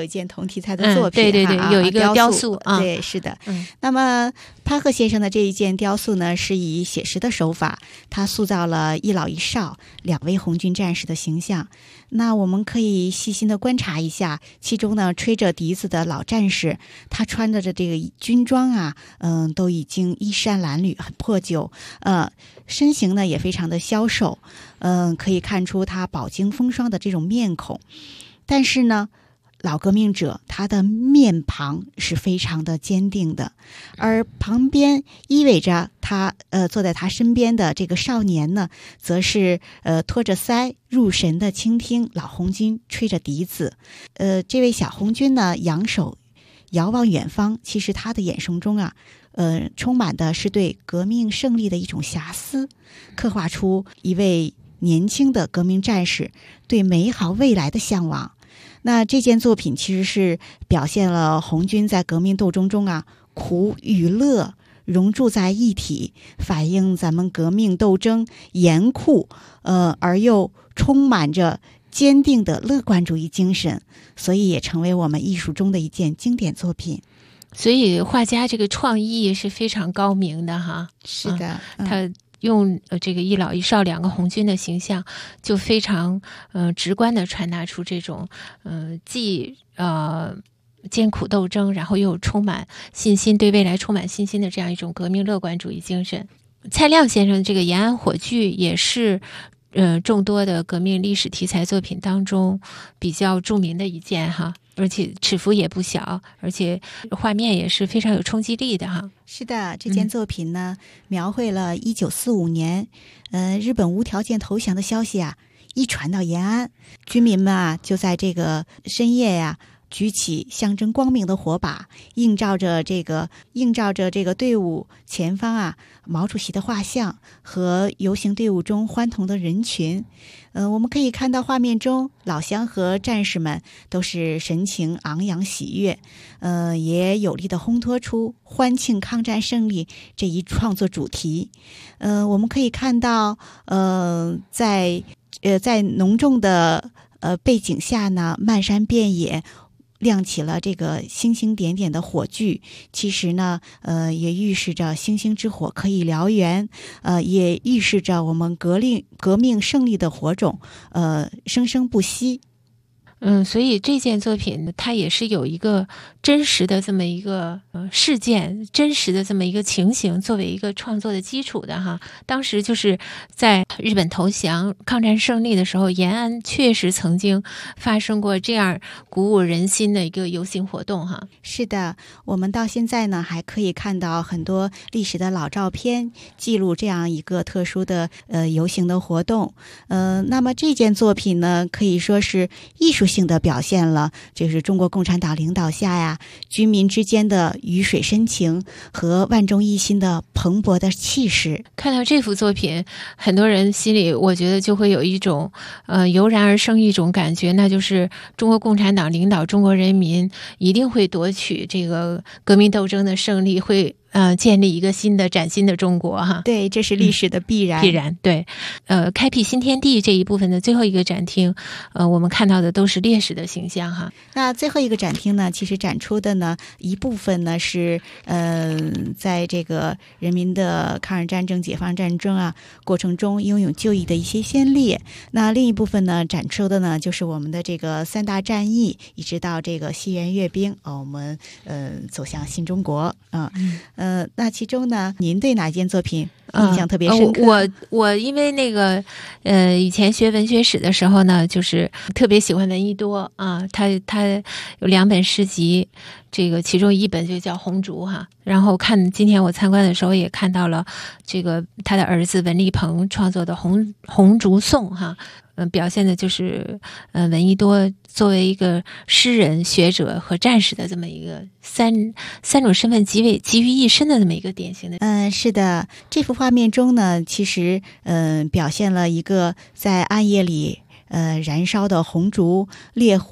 有一件同题材的作品， 对，有一个雕塑啊，对，是的。那么潘鹤先生的这一件雕塑呢，是以写实的手法，他塑造了一老一少2位红军战士的形象。那我们可以细心的观察一下，其中呢吹着笛子的老战士，他穿着的这个军装啊，都已经衣衫褴褛，很破旧，身形呢也非常的消瘦，可以看出他饱经风霜的这种面孔。但是呢，老革命者他的面庞是非常的坚定的，而旁边依偎着他坐在他身边的这个少年呢，则是托着腮入神的倾听老红军吹着笛子。这位小红军呢，仰首遥望远方，其实他的眼神中啊，充满的是对革命胜利的一种遐思，刻画出一位年轻的革命战士对美好未来的向往。那这件作品其实是表现了红军在革命斗争中啊，苦与乐融铸在一体，反映咱们革命斗争严酷而又充满着坚定的乐观主义精神，所以也成为我们艺术中的一件经典作品。 所以画家这个创意是非常高明的哈。 是的， 他用这个一老一少2个红军的形象，就非常直观的传达出这种既艰苦斗争，然后又充满信心，对未来充满信心的这样一种革命乐观主义精神。蔡亮先生这个延安火炬也是众多的革命历史题材作品当中比较著名的一件哈，而且尺幅也不小，而且画面也是非常有冲击力的哈。 是的，这件作品呢，描绘了1945年，日本无条件投降的消息啊，一传到延安，军民们啊就在这个深夜呀，举起象征光明的火把，映照着这个队伍前方啊，毛主席的画像和游行队伍中欢腾的人群。我们可以看到画面中老乡和战士们都是神情昂扬喜悦，也有力的烘托出欢庆抗战胜利这一创作主题。我们可以看到在浓重的背景下呢，漫山遍野亮起了这个星星点点的火炬，其实呢，也预示着星星之火可以燎原，也预示着我们革命胜利的火种，生生不息。 所以这件作品它也是有一个真实的这么一个事件，真实的这么一个情形作为一个创作的基础的哈。当时就是在日本投降抗战胜利的时候，延安确实曾经发生过这样鼓舞人心的一个游行活动哈。 是的，我们到现在呢还可以看到很多历史的老照片记录这样一个特殊的游行的活动。那么这件作品呢，可以说是艺术性的表现了就是中国共产党领导下呀，军民之间的鱼水深情和万众一心的蓬勃的气势。 看到这幅作品，很多人心里我觉得就会有一种油然而生一种感觉，那就是中国共产党领导中国人民一定会夺取这个革命斗争的胜利，会建立一个崭新的中国哈。 对，这是历史的必然。 必然对。开辟新天地这一部分的最后一个展厅，我们看到的都是烈士的形象哈。 那最后一个展厅呢，其实展出的呢一部分呢是在这个人民的抗日战争、解放战争啊过程中英勇就义的一些先烈。那另一部分呢展出的呢就是我们的这个3大战役，一直到这个西园阅兵，我们走向新中国那其中呢，您对哪件作品印象特别深刻？ 我因为那个以前学文学史的时候呢，就是特别喜欢闻一多啊，他有2本诗集，这个其中一本就叫《红烛》哈。然后今天我参观的时候也看到了这个他的儿子文立鹏创作的红烛颂哈。表现的就是闻一多作为一个诗人、学者和战士的这么一个三种身份集于一身的这么一个典型的。 是的，这幅画面中呢，其实表现了一个在暗夜里燃烧的红烛烈火，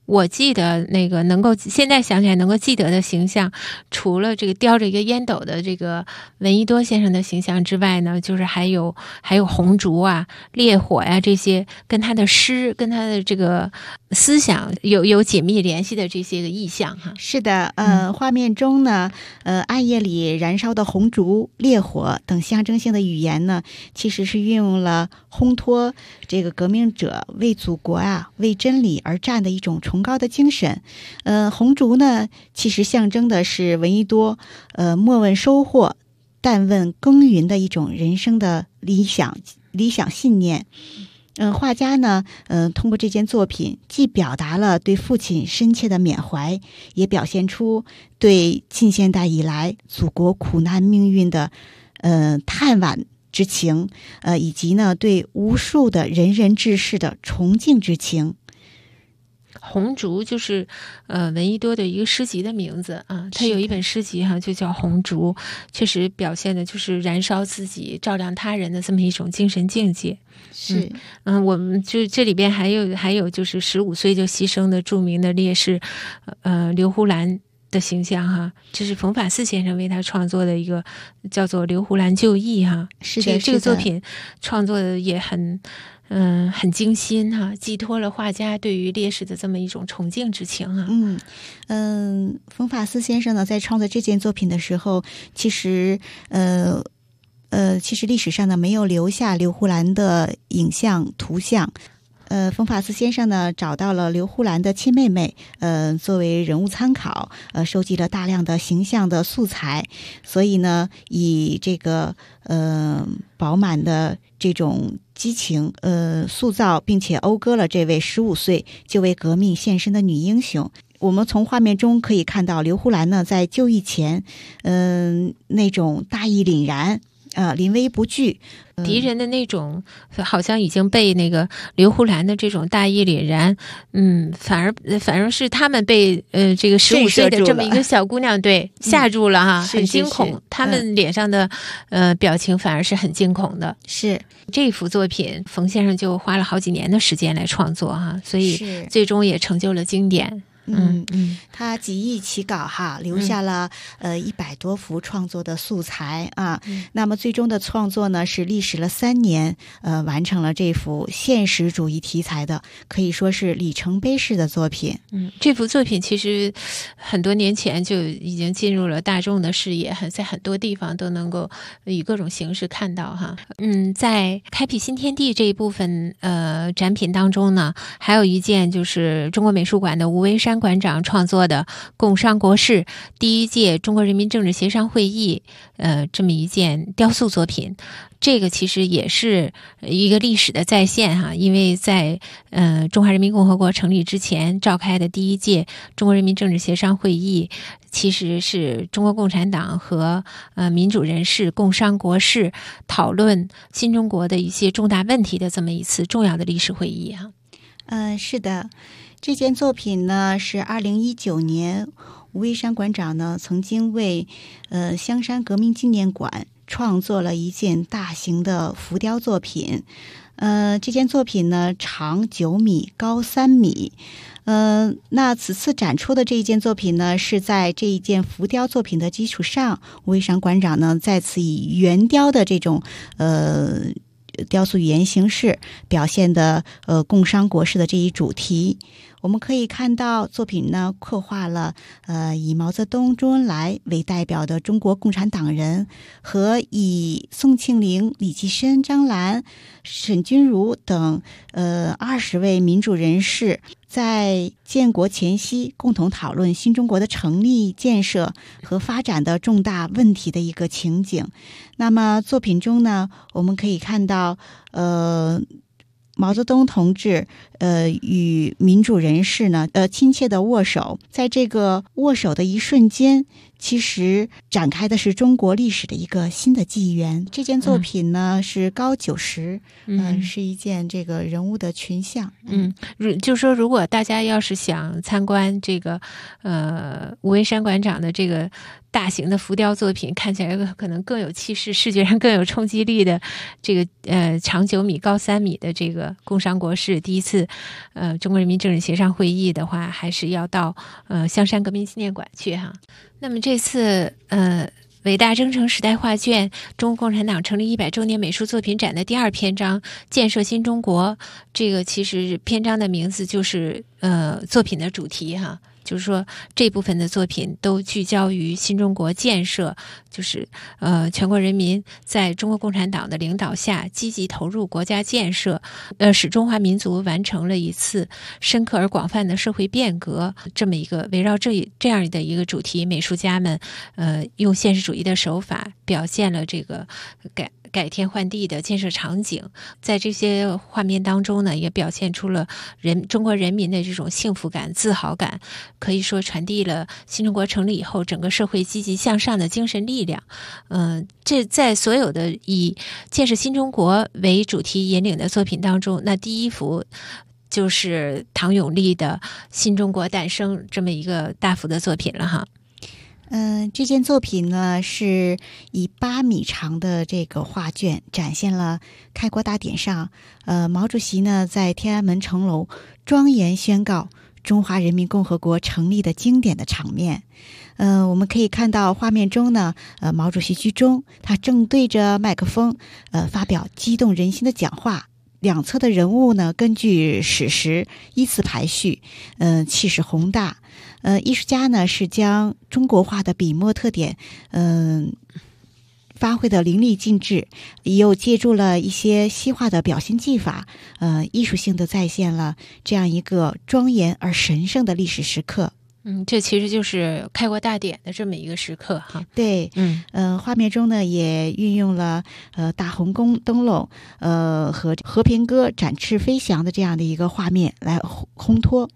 我记得那个现在想起来能够记得的形象，除了这个叼着一个烟斗的这个闻一多先生的形象之外呢，就是还有红烛啊、烈火呀、这些跟他的诗、跟他的这个思想有紧密联系的这些个意象哈。 是的，画面中呢，暗夜里燃烧的红烛、烈火等象征性的语言呢，其实是运用了烘托这个革命者为祖国啊、为真理而战的一种崇高的精神。红烛呢，其实象征的是闻一多莫问收获，但问耕耘的一种人生的理想信念。画家呢，通过这件作品，既表达了对父亲深切的缅怀，也表现出对近现代以来祖国苦难命运的叹惋之情，以及呢对无数的仁人志士的崇敬之情。 红烛就是闻一多的一个诗集的名字啊，他有一本诗集哈，就叫《红烛》，确实表现的就是燃烧自己、照亮他人的这么一种精神境界。 是， 我们就这里边还有就是15岁就牺牲的著名的烈士，刘胡兰的形象哈，这是冯法四先生为他创作的一个叫做《刘胡兰就义》哈。 是的， 这个作品创作的也很精心哈，寄托了画家对于烈士的这么一种崇敬之情啊。 冯法四先生呢，在创作这件作品的时候，其实历史上呢没有留下刘胡兰的影像图像。冯法四先生呢找到了刘胡兰的亲妹妹，作为人物参考，收集了大量的形象的素材，所以呢，以这个饱满的这种激情，塑造并且讴歌了这位15岁就为革命献身的女英雄。我们从画面中可以看到，刘胡兰呢在就义前，那种大义凛然。临危不惧， 敌人的那种好像已经被那个刘胡兰的这种大义凛然，反而是他们被这个15岁的这么一个小姑娘吓住了哈，很惊恐。他们脸上的表情反而是很惊恐的。 是这幅作品，冯先生就花了好几年的时间来创作哈，所以最终也成就了经典。 他几易其稿哈，留下了100多幅创作的素材啊。那么最终的创作呢，是历时了3年，完成了这幅现实主义题材的，可以说是里程碑式的作品。 这幅作品其实很多年前就已经进入了大众的视野，在很多地方都能够以各种形式看到哈。在开辟新天地这一部分展品当中呢，还有一件就是中国美术馆的吴为山馆长创作的《共商国事》第1届中国人民政治协商会议这么一件雕塑作品。这个其实也是一个历史的再现哈，因为在中华人民共和国成立之前召开的第1届中国人民政治协商会议，其实是中国共产党和民主人士共商国事，讨论新中国的一些重大问题的这么一次重要的历史会议哈。 是的，这件作品呢是2019年吴为山馆长呢曾经为香山革命纪念馆创作了一件大型的浮雕作品。这件作品呢长9米，高3米。那此次展出的这一件作品呢，是在这一件浮雕作品的基础上，吴为山馆长呢再次以圆雕的这种雕塑语言形式表现的共商国事的这一主题。我们可以看到作品呢刻画了以毛泽东、周恩来为代表的中国共产党人和以宋庆龄、李济深、张澜、沈钧儒等20位民主人士在建国前夕共同讨论新中国的成立、建设和发展的重大问题的一个情景。那么作品中呢，我们可以看到毛泽东同志与民主人士呢亲切的握手，在这个握手的一瞬间， 其实展开的是中国历史的一个新的纪元。这件作品呢是高90，是一件这个人物的群像。 就是说，如果大家要是想参观这个吴为山馆长的这个大型的浮雕作品，看起来可能更有气势，视觉上更有冲击力的这个长9米高3米的这个工商国事第一次中国人民政治协商会议的话，还是要到香山革命纪念馆去哈。那么这次伟大征程时代画卷中国共产党成立100周年美术作品展的第2篇章建设新中国，这个其实篇章的名字就是作品的主题哈。就是说，这部分的作品都聚焦于新中国建设，就是全国人民在中国共产党的领导下积极投入国家建设，使中华民族完成了一次深刻而广泛的社会变革。这么一个围绕这样的一个主题，美术家们用现实主义的手法表现了这个改天换地的建设场景，在这些画面当中呢，也表现出了中国人民的这种幸福感、自豪感，可以说传递了新中国成立以后整个社会积极向上的精神力量。这在所有的以建设新中国为主题引领的作品当中，那第一幅就是唐永历的《新中国诞生》这么一个大幅的作品了哈。 这件作品呢是以8米长的这个画卷展现了开国大典上，毛主席呢在天安门城楼庄严宣告中华人民共和国成立的经典的场面。我们可以看到画面中呢，毛主席居中，他正对着麦克风，发表激动人心的讲话。两侧的人物呢，根据史实依次排序，气势宏大。艺术家呢是将中国画的笔墨特点，发挥的淋漓尽致，又借助了一些西画的表现技法，艺术性的再现了这样一个庄严而神圣的历史时刻。 这其实就是开国大典的这么一个时刻哈。 对，画面中呢也运用了大红灯笼，和和平鸽展翅飞翔的这样的一个画面来烘托。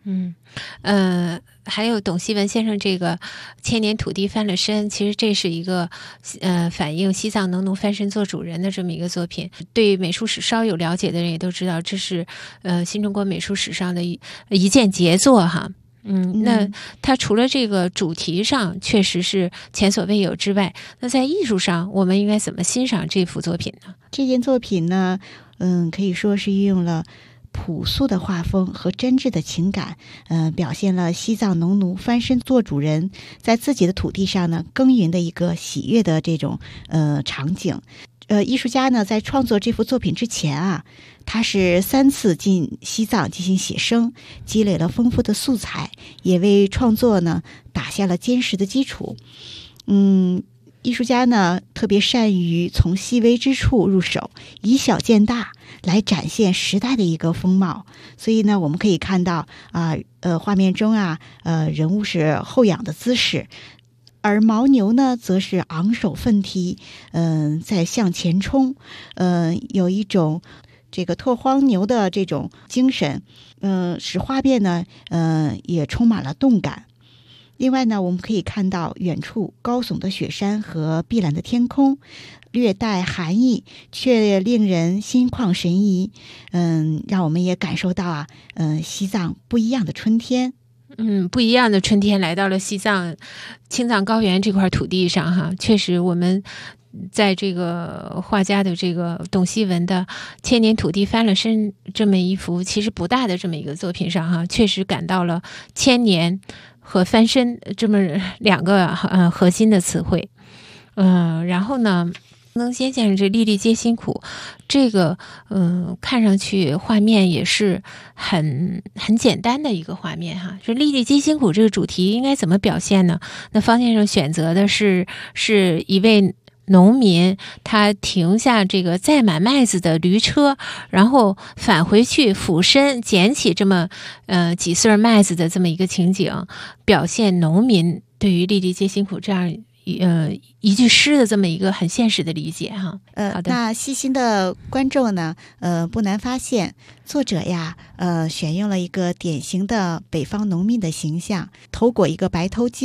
还有董希文先生这个千年土地翻了身，其实这是一个反映西藏农奴翻身做主人的这么一个作品。对美术史稍有了解的人也都知道，这是新中国美术史上的一件杰作哈。那它除了这个主题上确实是前所未有之外，那在艺术上我们应该怎么欣赏这幅作品呢？ 这件作品呢，可以说是运用了朴素的画风和真挚的情感，表现了西藏农奴翻身做主人，在自己的土地上呢耕耘的一个喜悦的这种场景。艺术家呢在创作这幅作品之前啊，他是3次进西藏进行写生，积累了丰富的素材，也为创作呢打下了坚实的基础。艺术家呢特别善于从细微之处入手，以小见大，来展现时代的一个风貌。所以呢，我们可以看到画面中人物是后仰的姿势，而牦牛呢则是昂首奋蹄，在向前冲，有一种这个拓荒牛的这种精神，使画面呢也充满了动感。另外呢，我们可以看到远处高耸的雪山和碧蓝的天空，略带寒意，却令人心旷神怡。让我们也感受到西藏不一样的春天。 不一样的春天来到了西藏青藏高原这块土地上哈。确实，我们在这个画家的这个董希文的千年土地翻了身这么一幅其实不大的这么一个作品上哈，确实感到了千年和翻身这么2个核心的词汇。然后呢，能先生这粒粒皆辛苦，这个看上去画面也是很简单的一个画面哈。这粒粒皆辛苦这个主题应该怎么表现呢？那方先生选择的是一位农民，他停下这个载满麦子的驴车，然后返回去俯身捡起这么几穗麦子的这么一个情景，表现农民对于粒粒皆辛苦这样一句诗的这么一个很现实的理解哈。好的。 那细心的观众呢，不难发现，作者呀，选用了一个典型的北方农民的形象，头裹一个白头巾，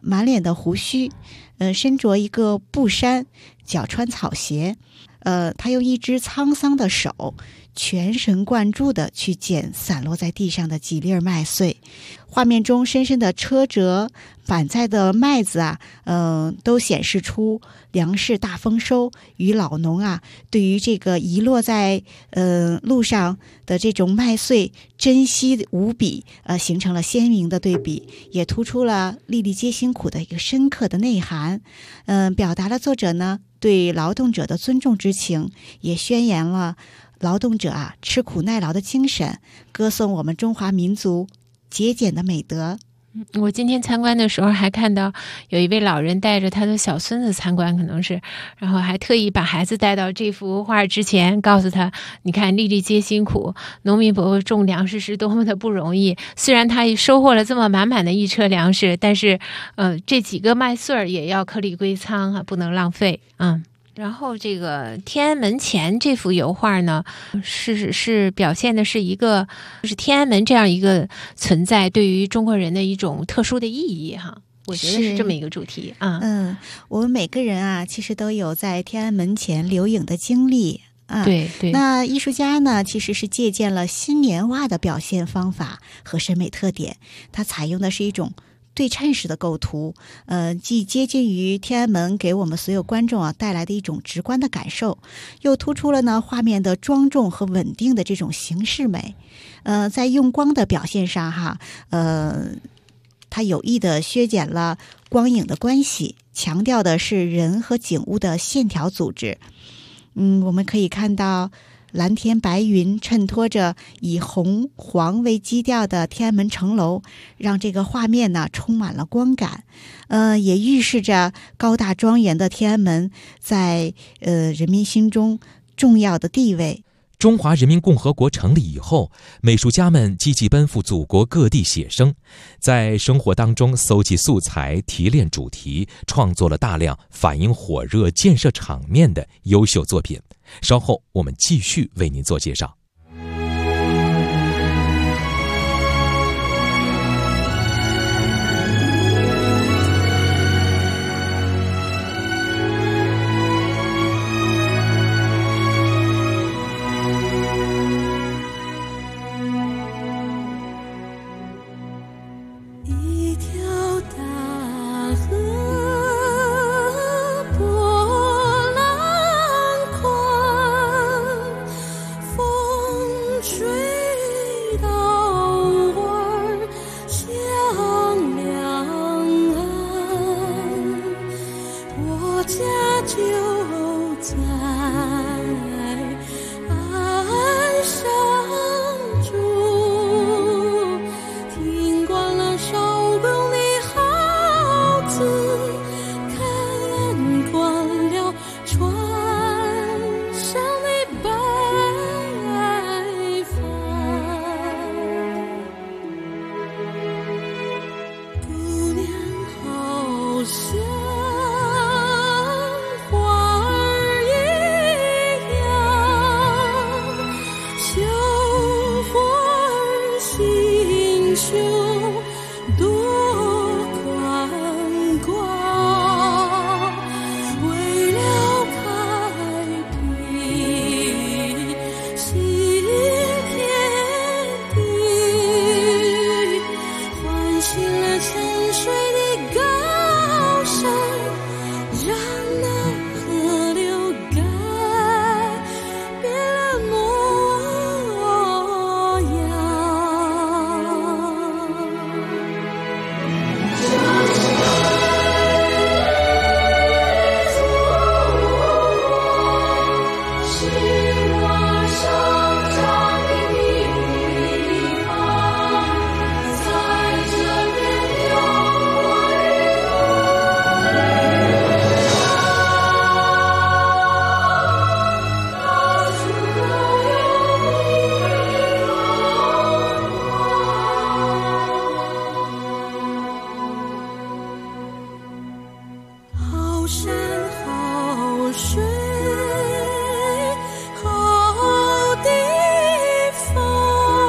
满脸的胡须，身着一个布衫，脚穿草鞋。他用一只沧桑的手，全神贯注地去捡散落在地上的几粒麦穗。画面中深深的车辙板在的麦子啊，都显示出粮食大丰收与老农啊对于这个遗落在路上的这种麦穗珍惜无比，形成了鲜明的对比，也突出了粒粒皆辛苦的一个深刻的内涵。表达了作者呢对劳动者的尊重之情，也宣扬了劳动者啊吃苦耐劳的精神，歌颂我们中华民族节俭的美德。 我今天参观的时候还看到有一位老人带着他的小孙子参观，可能是，然后还特意把孩子带到这幅画之前，告诉他，你看粒粒皆辛苦，农民伯伯种粮食是多么的不容易，虽然他收获了这么满满的一车粮食，但是这几个麦穗儿也要颗粒归仓啊，不能浪费。然后这个天安门前这幅油画呢，是表现的是一个就是天安门这样一个存在对于中国人的一种特殊的意义哈。我觉得是这么一个主题啊。 我们每个人啊，其实都有在天安门前留影的经历啊。 对。 那艺术家呢，其实是借鉴了新年画的表现方法和审美特点，它采用的是一种对称式的构图，既接近于天安门给我们所有观众啊带来的一种直观的感受，又突出了呢画面的庄重和稳定的这种形式美。在用光的表现上哈，它有意的削减了光影的关系，强调的是人和景物的线条组织。我们可以看到蓝天白云衬托着以红黄为基调的天安门城楼，让这个画面呢充满了光感，也预示着高大庄严的天安门在人民心中重要的地位。 中华人民共和国成立以后，美术家们积极奔赴祖国各地写生，在生活当中搜集素材，提炼主题，创作了大量反映火热建设场面的优秀作品。稍后我们继续为您做介绍。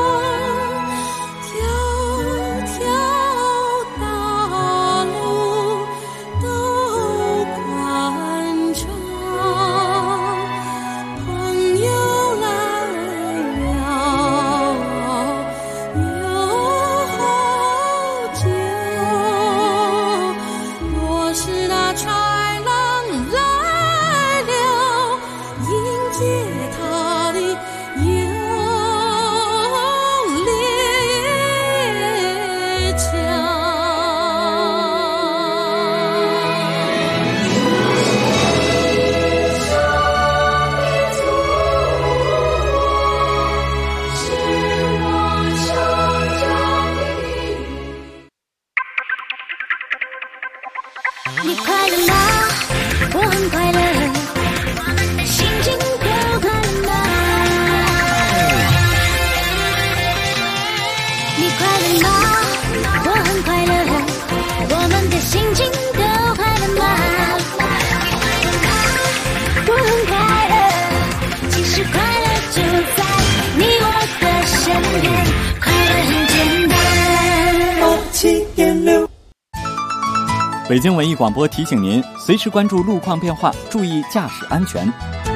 条条大路。 北京文艺广播提醒您，随时关注路况变化，注意驾驶安全。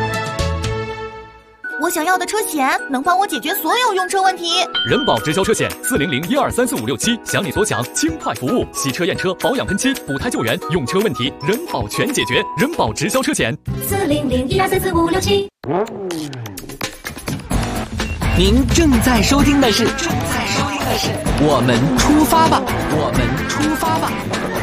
我想要的车险能帮我解决所有用车问题。 人保直销车险400-1234567，想你所想，轻快服务，洗车验车、保养喷漆、补胎救援，用车问题人保全解决。人保直销车险 400-1234567。 您正在收听的是我们出发吧，我们出发吧。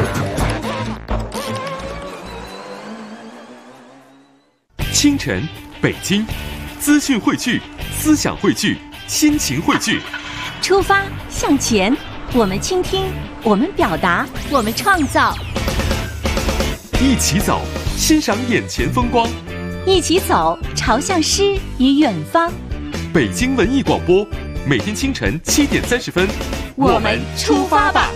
清晨，北京，资讯汇聚，思想汇聚，心情汇聚。 出发向前，我们倾听，我们表达，我们创造。 一起走，欣赏眼前风光。 一起走，朝向诗与远方。 北京文艺广播，每天清晨7点30分， 我们出发吧。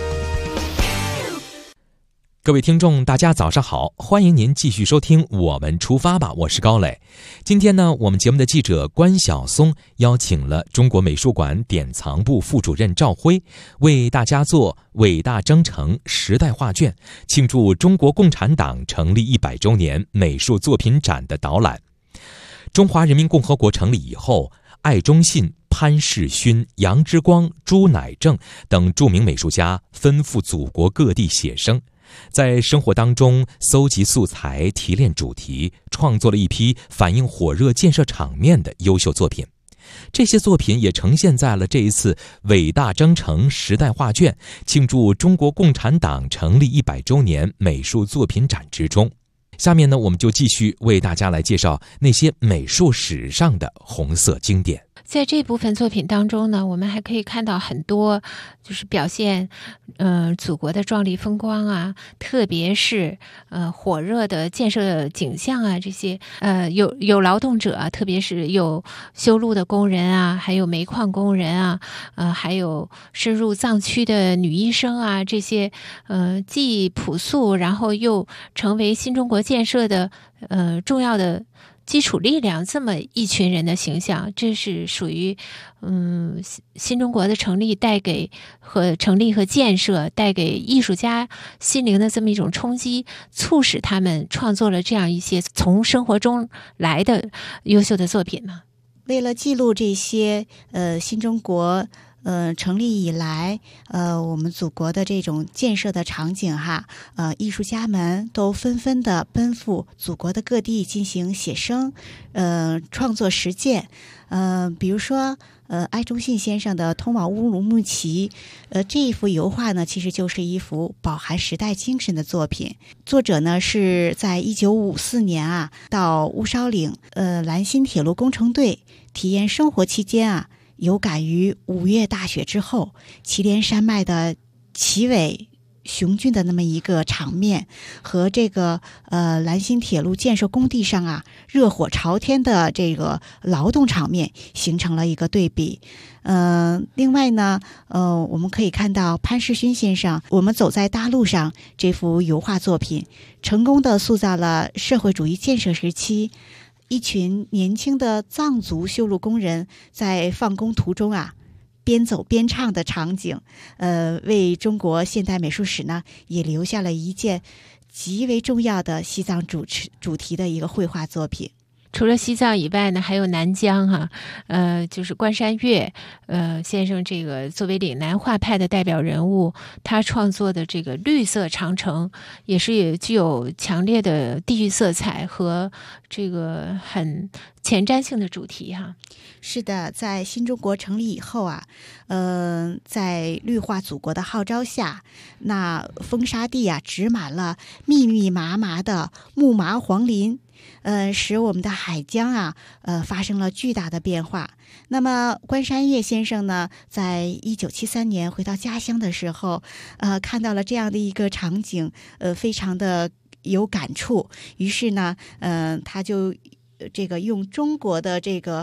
各位听众大家早上好，欢迎您继续收听我们出发吧，我是高磊。今天呢，我们节目的记者关晓松邀请了中国美术馆典藏部副主任赵辉，为大家做伟大征程时代画卷庆祝中国共产党成立100周年美术作品展的导览。中华人民共和国成立以后，艾中信、潘世勋、杨之光、朱乃正等著名美术家奔赴祖国各地写生，在生活当中搜集素材，提炼主题，创作了一批反映火热建设场面的优秀作品。这些作品也呈现在了这一次伟大征程时代画卷庆祝中国共产党成立100周年美术作品展之中。下面呢，我们就继续为大家来介绍那些美术史上的红色经典。 在这部分作品当中呢，我们还可以看到很多就是表现祖国的壮丽风光啊，特别是火热的建设景象啊，这些有劳动者啊，特别是有修路的工人啊，还有煤矿工人啊，还有深入藏区的女医生啊，这些既朴素然后又成为新中国建设的重要的基础力量，这么一群人的形象，这是属于新中国的成立和建设带给艺术家心灵的这么一种冲击，促使他们创作了这样一些从生活中来的优秀的作品呢。 为了记录这些新中国成立以来，我们祖国的这种建设的场景哈，艺术家们都纷纷的奔赴祖国的各地进行写生，创作实践。比如说，艾中信先生的《通往乌鲁木齐》，这一幅油画呢，其实就是一幅饱含时代精神的作品。作者呢是在1954年啊，到乌梢岭兰新铁路工程队体验生活期间啊，有感于5月大雪之后祁连山脉的奇伟雄峻的那么一个场面，和这个兰新铁路建设工地上啊热火朝天的这个劳动场面形成了一个对比。另外呢，我们可以看到潘世勋先生《我们走在大路上》这幅油画作品，成功的塑造了社会主义建设时期一群年轻的藏族修路工人在放工途中啊，边走边唱的场景，为中国现代美术史呢也留下了一件极为重要的西藏主题的一个绘画作品。 除了西藏以外呢，还有南疆哈，就是关山月先生这个作为岭南画派的代表人物，他创作的这个绿色长城，也是具有强烈的地域色彩和这个很前瞻性的主题哈。 是的，在新中国成立以后啊，在绿化祖国的号召下，那风沙地啊植满了密密麻麻的木麻黄林。使我们的海疆啊，发生了巨大的变化。那么关山月先生呢，在1973年回到家乡的时候，看到了这样的一个场景，非常的有感触。于是呢，他就这个用中国的这个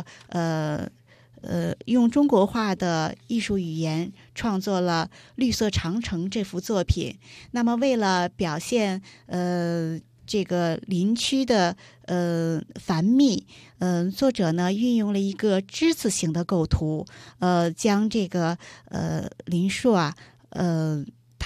用中国话的艺术语言创作了《绿色长城》这幅作品。那么为了表现这个林区的繁密，作者呢运用了一个之字形的构图，将这个林树啊，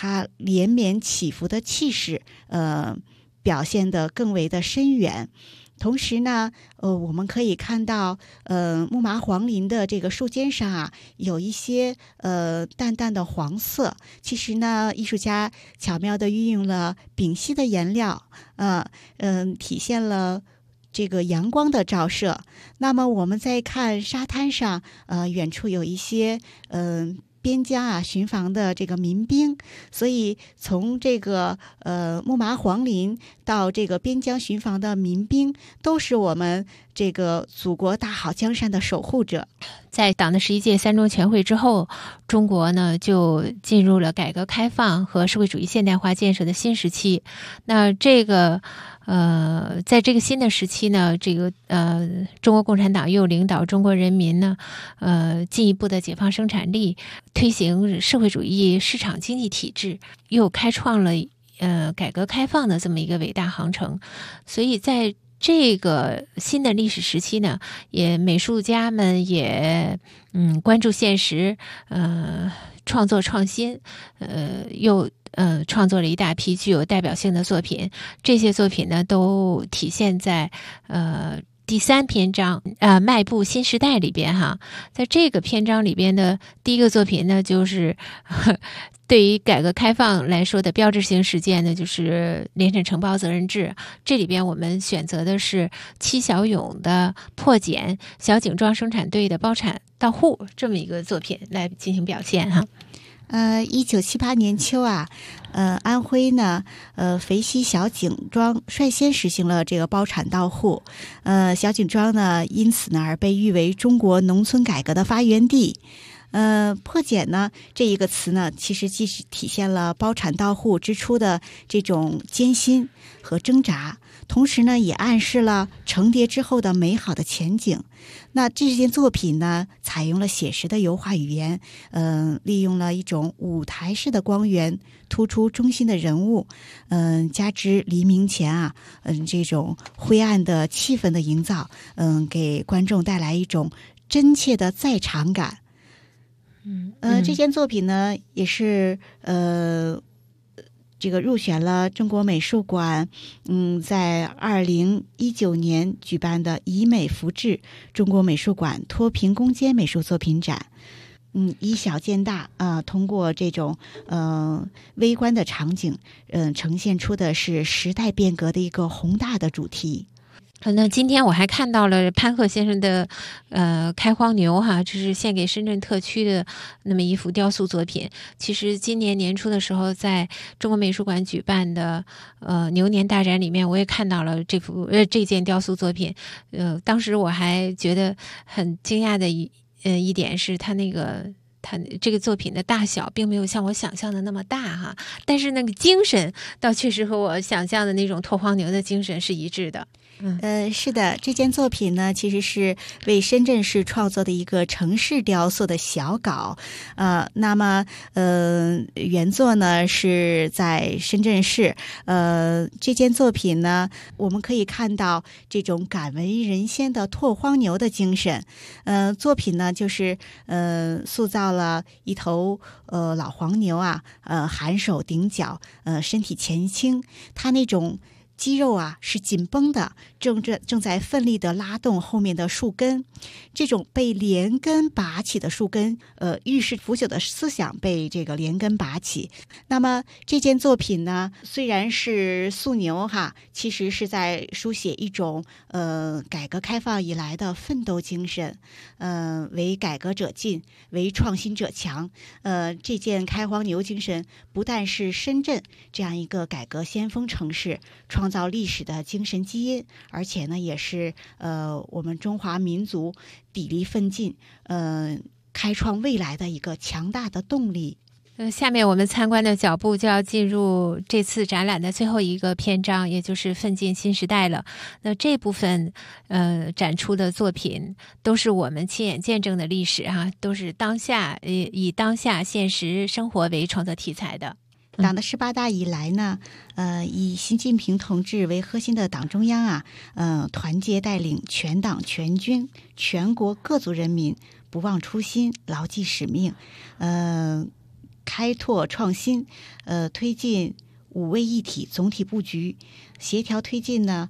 它连绵起伏的气势，表现得更为的深远。同时呢，我们可以看到，木麻黄林的这个树尖上啊，有一些淡淡的黄色。其实呢，艺术家巧妙地运用了丙烯的颜料，体现了这个阳光的照射。那么我们再看沙滩上，远处有一些边疆啊巡防的这个民兵，所以从这个木麻黄林到这个边疆巡防的民兵，都是我们这个祖国大好江山的守护者。 在党的11届3中全会之后，中国呢就进入了改革开放和社会主义现代化建设的新时期。那这个在这个新的时期呢，这个中国共产党又领导中国人民呢，进一步的解放生产力，推行社会主义市场经济体制，又开创了改革开放的这么一个伟大航程。所以在这个新的历史时期呢，美术家们也关注现实，创作创新，又创作了一大批具有代表性的作品。这些作品呢，都体现在第3篇章迈步新时代里边哈。在这个篇章里边的第一个作品呢，就是对于改革开放来说的标志性事件呢，就是廉沈承包责任制。这里边我们选择的是戚小勇的破茧，小井庄生产队的包产到户这么一个作品来进行表现哈。 1978年秋啊，安徽呢，肥西小井庄率先实行了这个包产到户，小井庄呢，因此呢而被誉为中国农村改革的发源地。破茧呢这一个词呢，其实既是体现了包产到户之初的这种艰辛和挣扎，同时呢也暗示了重叠之后的美好的前景。那这件作品呢，采用了写实的油画语言，利用了一种舞台式的光源，突出中心的人物，加之黎明前啊，这种灰暗的气氛的营造，给观众带来一种真切的在场感。这件作品呢，也是这个入选了中国美术馆在2019年举办的以美复制中国美术馆脱贫攻坚美术作品展。以小见大通过这种微观的场景，呈现出的是时代变革的一个宏大的主题。 那今天我还看到了潘鹤先生的开荒牛哈，这是献给深圳特区的那么一幅雕塑作品。其实今年年初的时候，在中国美术馆举办的牛年大展里面，我也看到了这件雕塑作品。当时我还觉得很惊讶的一点是它这个作品的大小并没有像我想象的那么大哈，但是那个精神倒确实和我想象的那种拓荒牛的精神是一致的。 是的，这件作品呢，其实是为深圳市创作的一个城市雕塑的小稿。那么原作呢是在深圳市。这件作品呢，我们可以看到这种敢为人先的拓荒牛的精神。作品呢就是塑造了一头老黄牛啊，含首顶角，身体前倾，它那种肌肉啊是紧绷的，正在奋力的拉动后面的树根，这种被连根拔起的树根，预示腐朽的思想被这个连根拔起。那么这件作品呢，虽然是塑牛哈，其实是在书写一种改革开放以来的奋斗精神，为改革者进，为创新者强。这件开荒牛精神不但是深圳这样一个改革先锋城市创造历史的精神基因，而且呢也是我们中华民族砥砺奋进，开创未来的一个强大的动力。 下面我们参观的脚步就要进入这次展览的最后一个篇章，也就是奋进新时代了。那这部分展出的作品都是我们亲眼见证的历史哈，都是以当下现实生活为创作题材的。 党的18大以来呢，以习近平同志为核心的党中央啊，团结带领全党全军全国各族人民不忘初心，牢记使命， 开拓创新，推进5位一体总体布局，协调推进呢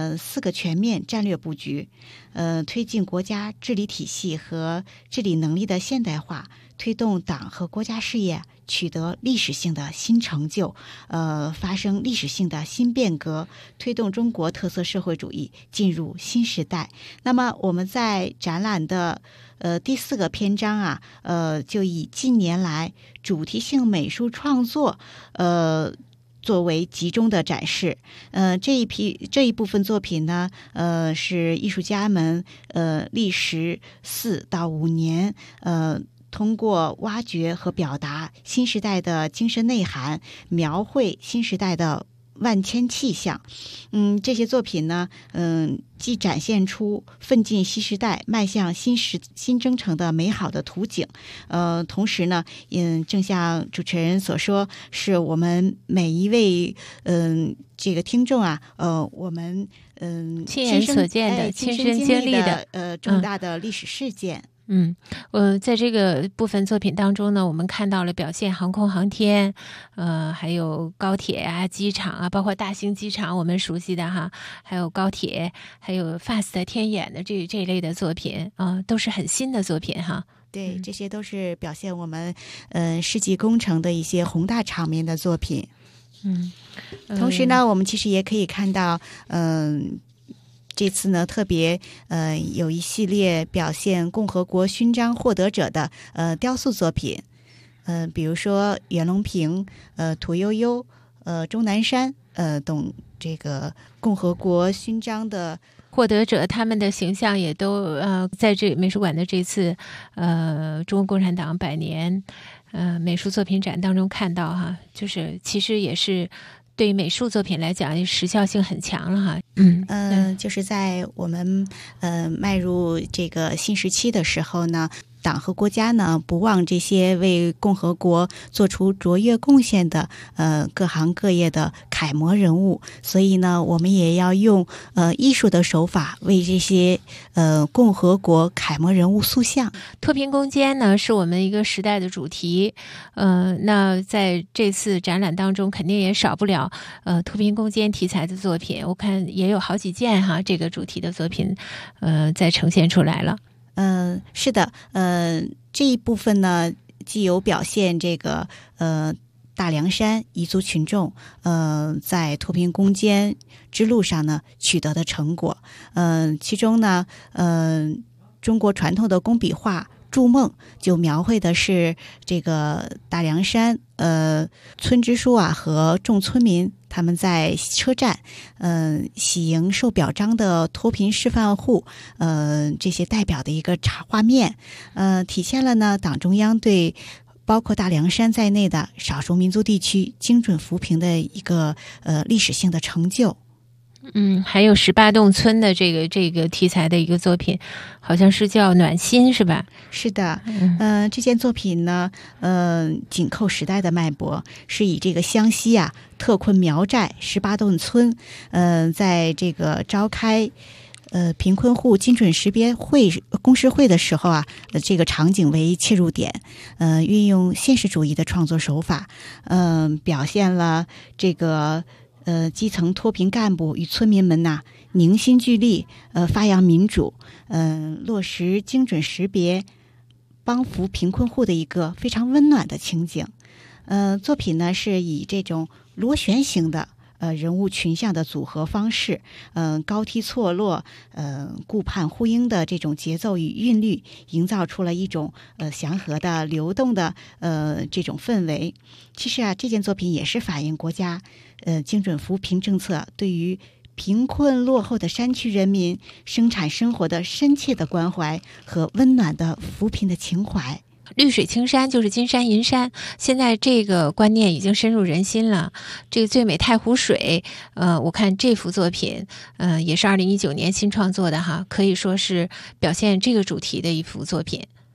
4个全面战略布局，推进国家治理体系和治理能力的现代化，推动党和国家事业取得历史性的新成就，发生历史性的新变革，推动中国特色社会主义进入新时代。那么我们在展览的第4个篇章啊，就以近年来主题性美术创作作为集中的展示。这一部分作品呢，是艺术家们历时4到5年，通过挖掘和表达新时代的精神内涵，描绘新时代的万千气象。这些作品呢，既展现出奋进新时代、迈向新征程的美好的图景，同时呢，正像主持人所说，是我们每一位这个听众啊，我们亲眼所见的、亲身经历的重大的历史事件。 在这个部分作品当中呢，我们看到了表现航空航天，还有高铁啊、机场啊，包括大型机场我们熟悉的哈，还有高铁，还有 FAST 天眼的这一类的作品啊，都是很新的作品哈。 对，这些都是表现我们世纪工程的一些宏大场面的作品。同时呢，我们其实也可以看到，这次呢，特别有一系列表现共和国勋章获得者的雕塑作品，比如说袁隆平、屠呦呦、钟南山等这个共和国勋章的获得者，他们的形象也都在这美术馆的这次中国共产党100年美术作品展当中看到哈，就是其实也是对于美术作品来讲，时效性很强了哈。 就是在我们迈入这个新时期的时候呢，党和国家呢不忘这些为共和国做出卓越贡献的各行各业的楷模人物，所以呢，我们也要用艺术的手法为这些共和国楷模人物塑像。 脱贫攻坚呢是我们一个时代的主题，那在这次展览当中肯定也少不了脱贫攻坚题材的作品，我看也有好几件哈这个主题的作品在呈现出来了。 是的，这一部分呢，既有表现这个大凉山彝族群众在脱贫攻坚之路上呢取得的成果，其中呢，中国传统的工笔画筑梦就描绘的是这个大凉山村支书啊和众村民他们在车站喜迎受表彰的脱贫示范户这些代表的一个画面，体现了呢党中央对包括大凉山在内的少数民族地区精准扶贫的一个历史性的成就。 还有18洞村的这个题材的一个作品，好像是叫暖心是吧？ 是的，这件作品呢，紧扣时代的脉搏，是以这个湘西啊特困苗寨18洞村，在这个召开贫困户精准识别公示会的时候啊，这个场景为切入点，运用现实主义的创作手法，表现了这个基层脱贫干部与村民们呐凝心聚力，发扬民主，落实精准识别，帮扶贫困户的一个非常温暖的情景。作品呢是以这种螺旋形的人物群像的组合方式，高低错落，顾盼呼应的这种节奏与韵律，营造出了一种祥和的流动的这种氛围。其实啊，这件作品也是反映国家精准扶贫政策对于贫困落后的山区人民生产生活的深切的关怀和温暖的扶贫的情怀。 绿水青山就是金山银山，现在这个观念已经深入人心了。这个最美太湖水，我看这幅作品，也是2019年新创作的哈，可以说是表现这个主题的一幅作品。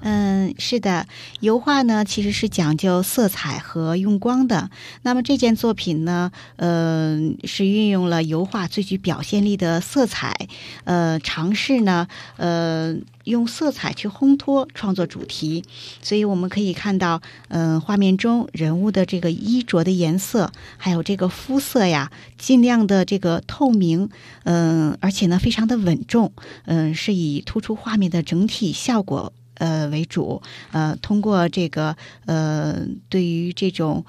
是的，油画呢其实是讲究色彩和用光的。那么这件作品呢，是运用了油画最具表现力的色彩，尝试呢，用色彩去烘托创作主题。所以我们可以看到，画面中人物的这个衣着的颜色，还有这个肤色呀，尽量的这个透明，而且呢非常的稳重，是以突出画面的整体效果为主，通过这个对于这种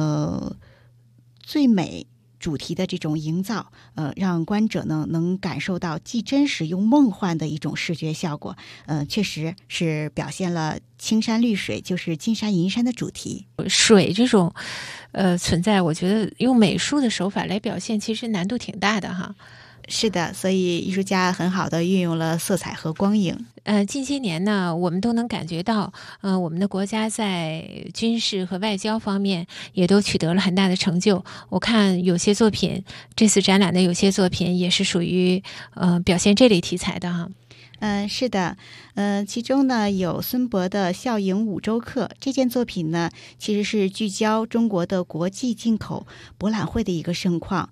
最美主题的这种营造，让观者呢能感受到既真实又梦幻的一种视觉效果，确实是表现了青山绿水就是金山银山的主题。 水这种存在，我觉得用美术的手法来表现，其实难度挺大的哈。 是的，所以艺术家很好的运用了色彩和光影。 近些年呢，我们都能感觉到，我们的国家在军事和外交方面也都取得了很大的成就。我看有些作品，这次展览的有些作品也是属于表现这类题材的哈。 是的，其中呢有孙博的《笑迎五洲客》这件作品呢，其实是聚焦中国的国际进口博览会的一个盛况。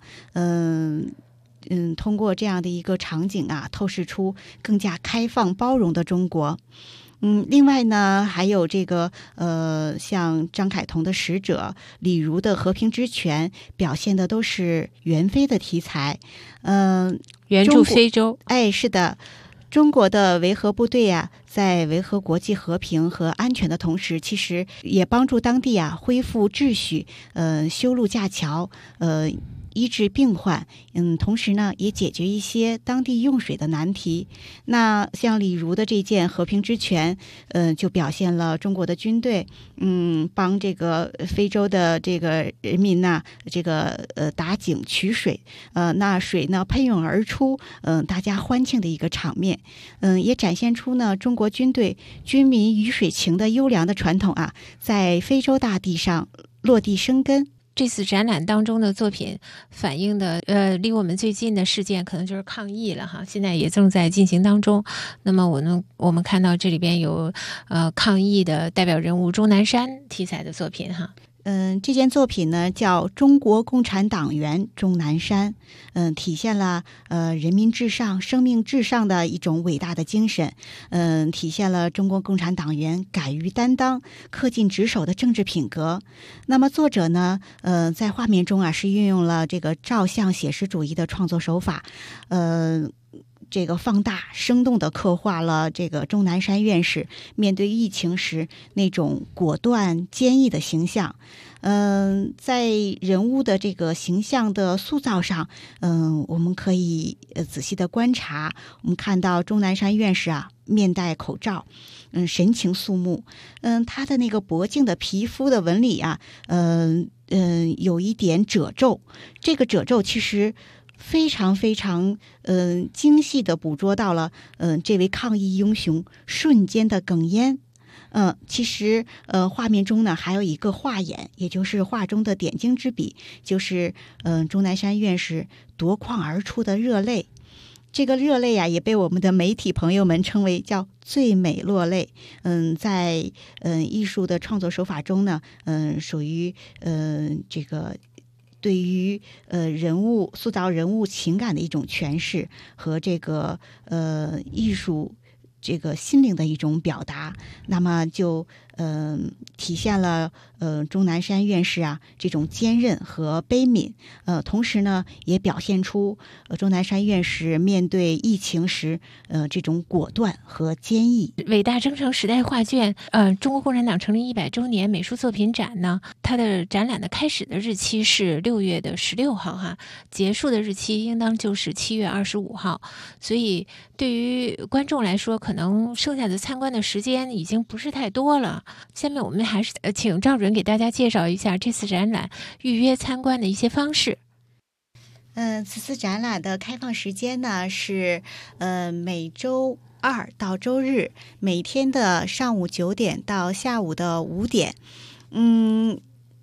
通过这样的一个场景啊，透视出更加开放包容的中国。另外呢，还有这个像张凯彤的《使者》，李儒的《和平之泉》，表现的都是援非的题材。 援助非洲。 是的。中国的维和部队啊，在维和国际和平和安全的同时，其实也帮助当地啊恢复秩序，修路架桥，医治病患，同时呢也解决一些当地用水的难题。那像李儒的这件《和平之泉》，就表现了中国的军队，帮这个非洲的这个人民呐，这个打井取水，那水呢喷涌而出，大家欢庆的一个场面，也展现出呢中国军队军民鱼水情的优良的传统啊，在非洲大地上落地生根。 这次展览当中的作品反映的离我们最近的事件可能就是抗疫了哈，现在也正在进行当中。那么我们看到这里边有抗疫的代表人物钟南山题材的作品哈。 这件作品呢叫《中国共产党员钟南山》，体现了人民至上、生命至上的一种伟大的精神，体现了中国共产党员敢于担当、恪尽职守的政治品格。那么作者呢，在画面中啊是运用了这个照相写实主义的创作手法，这个放大生动地刻画了这个钟南山院士面对疫情时那种果断坚毅的形象。在人物的这个形象的塑造上，我们可以仔细的观察，我们看到钟南山院士啊面戴口罩，神情肃穆，他的那个脖颈的皮肤的纹理啊，有一点褶皱，这个褶皱其实非常非常精细的捕捉到了这位抗疫英雄瞬间的哽咽。其实画面中呢还有一个画眼，也就是画中的点睛之笔，就是钟南山院士夺眶而出的热泪。这个热泪啊，也被我们的媒体朋友们称为叫最美落泪。在艺术的创作手法中呢，属于这个对于人物塑造人物情感的一种诠释和这个艺术这个心灵的一种表达，那么就体现了钟南山院士啊这种坚韧和悲悯，同时呢也表现出钟南山院士面对疫情时这种果断和坚毅。 伟大征程时代画卷中国共产党成立100周年美术作品展呢，它的展览的开始的日期是6月16号哈，结束的日期应当就是7月25号，所以对于观众来说，可能剩下的参观的时间已经不是太多了。下面我们还是请赵主任给大家介绍一下这次展览预约参观的一些方式。 此次展览的开放时间呢是每周2到周日，每天的上午9点到下午的5点。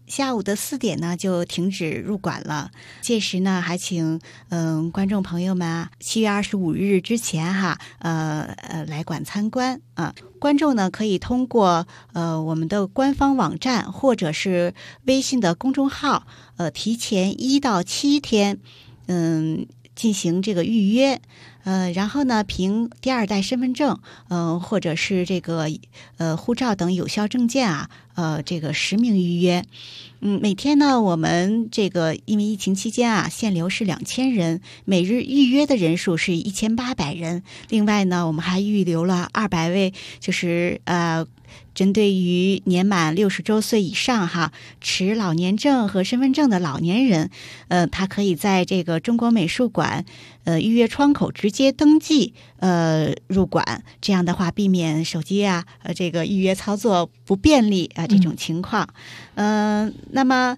下午的4点呢就停止入馆了。届时呢，还请观众朋友们啊，7月25日之前来馆参观啊。观众呢可以通过我们的官方网站或者是微信的公众号提前1到7天进行这个预约。然后呢，凭第2代身份证，或者是这个护照等有效证件啊，这个实名预约。每天呢，我们这个因为疫情期间啊，限流是2000人，每日预约的人数是1800人。另外呢，我们还预留了200位，就是针对于年满60周岁以上持老年证和身份证的老年人，他可以在这个中国美术馆预约窗口直接登记入馆，这样的话避免手机这个预约操作不便利这种情况。那么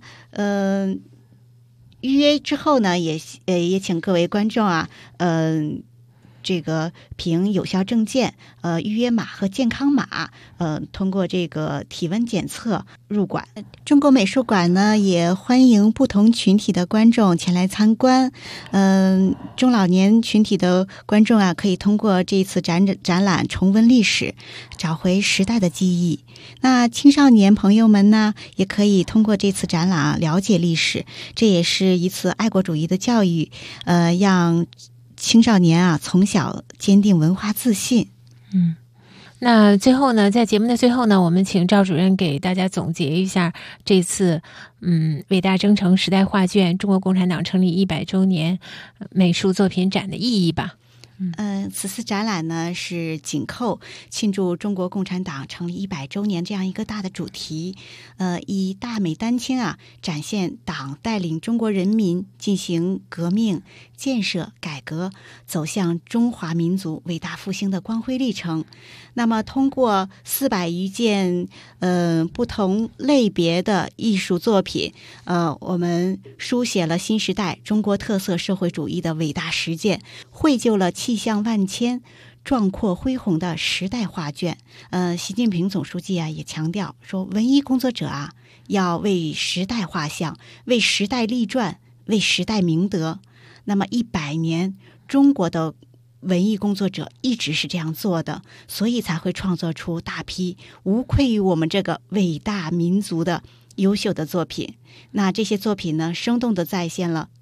预约之后呢，也请各位观众这个凭有效证件、预约码和健康码，通过这个体温检测入馆。中国美术馆呢，也欢迎不同群体的观众前来参观。中老年群体的观众可以通过这次展览重温历史，找回时代的记忆。那青少年朋友们呢，也可以通过这次展览了解历史，这也是一次爱国主义的教育，让青少年从小坚定文化自信。 那最后呢，在节目的最后呢，我们请赵主任给大家总结一下这次伟大征程时代画卷中国共产党成立100周年美术作品展的意义吧。 此次展览呢是紧扣庆祝中国共产党成立100周年这样一个大的主题，以大美丹青展现党带领中国人民进行革命、建设、改革，走向中华民族伟大复兴的光辉历程。那么通过400余件不同类别的艺术作品，我们书写了新时代中国特色社会主义的伟大实践，绘就了气象万千、壮阔恢宏的时代画卷。习近平总书记也强调说，文艺工作者要为时代画像，为时代立传，为时代明德。那么100年，中国的文艺工作者一直是这样做的，所以才会创作出大批无愧于我们这个伟大民族的优秀的作品。那这些作品呢，生动地再现了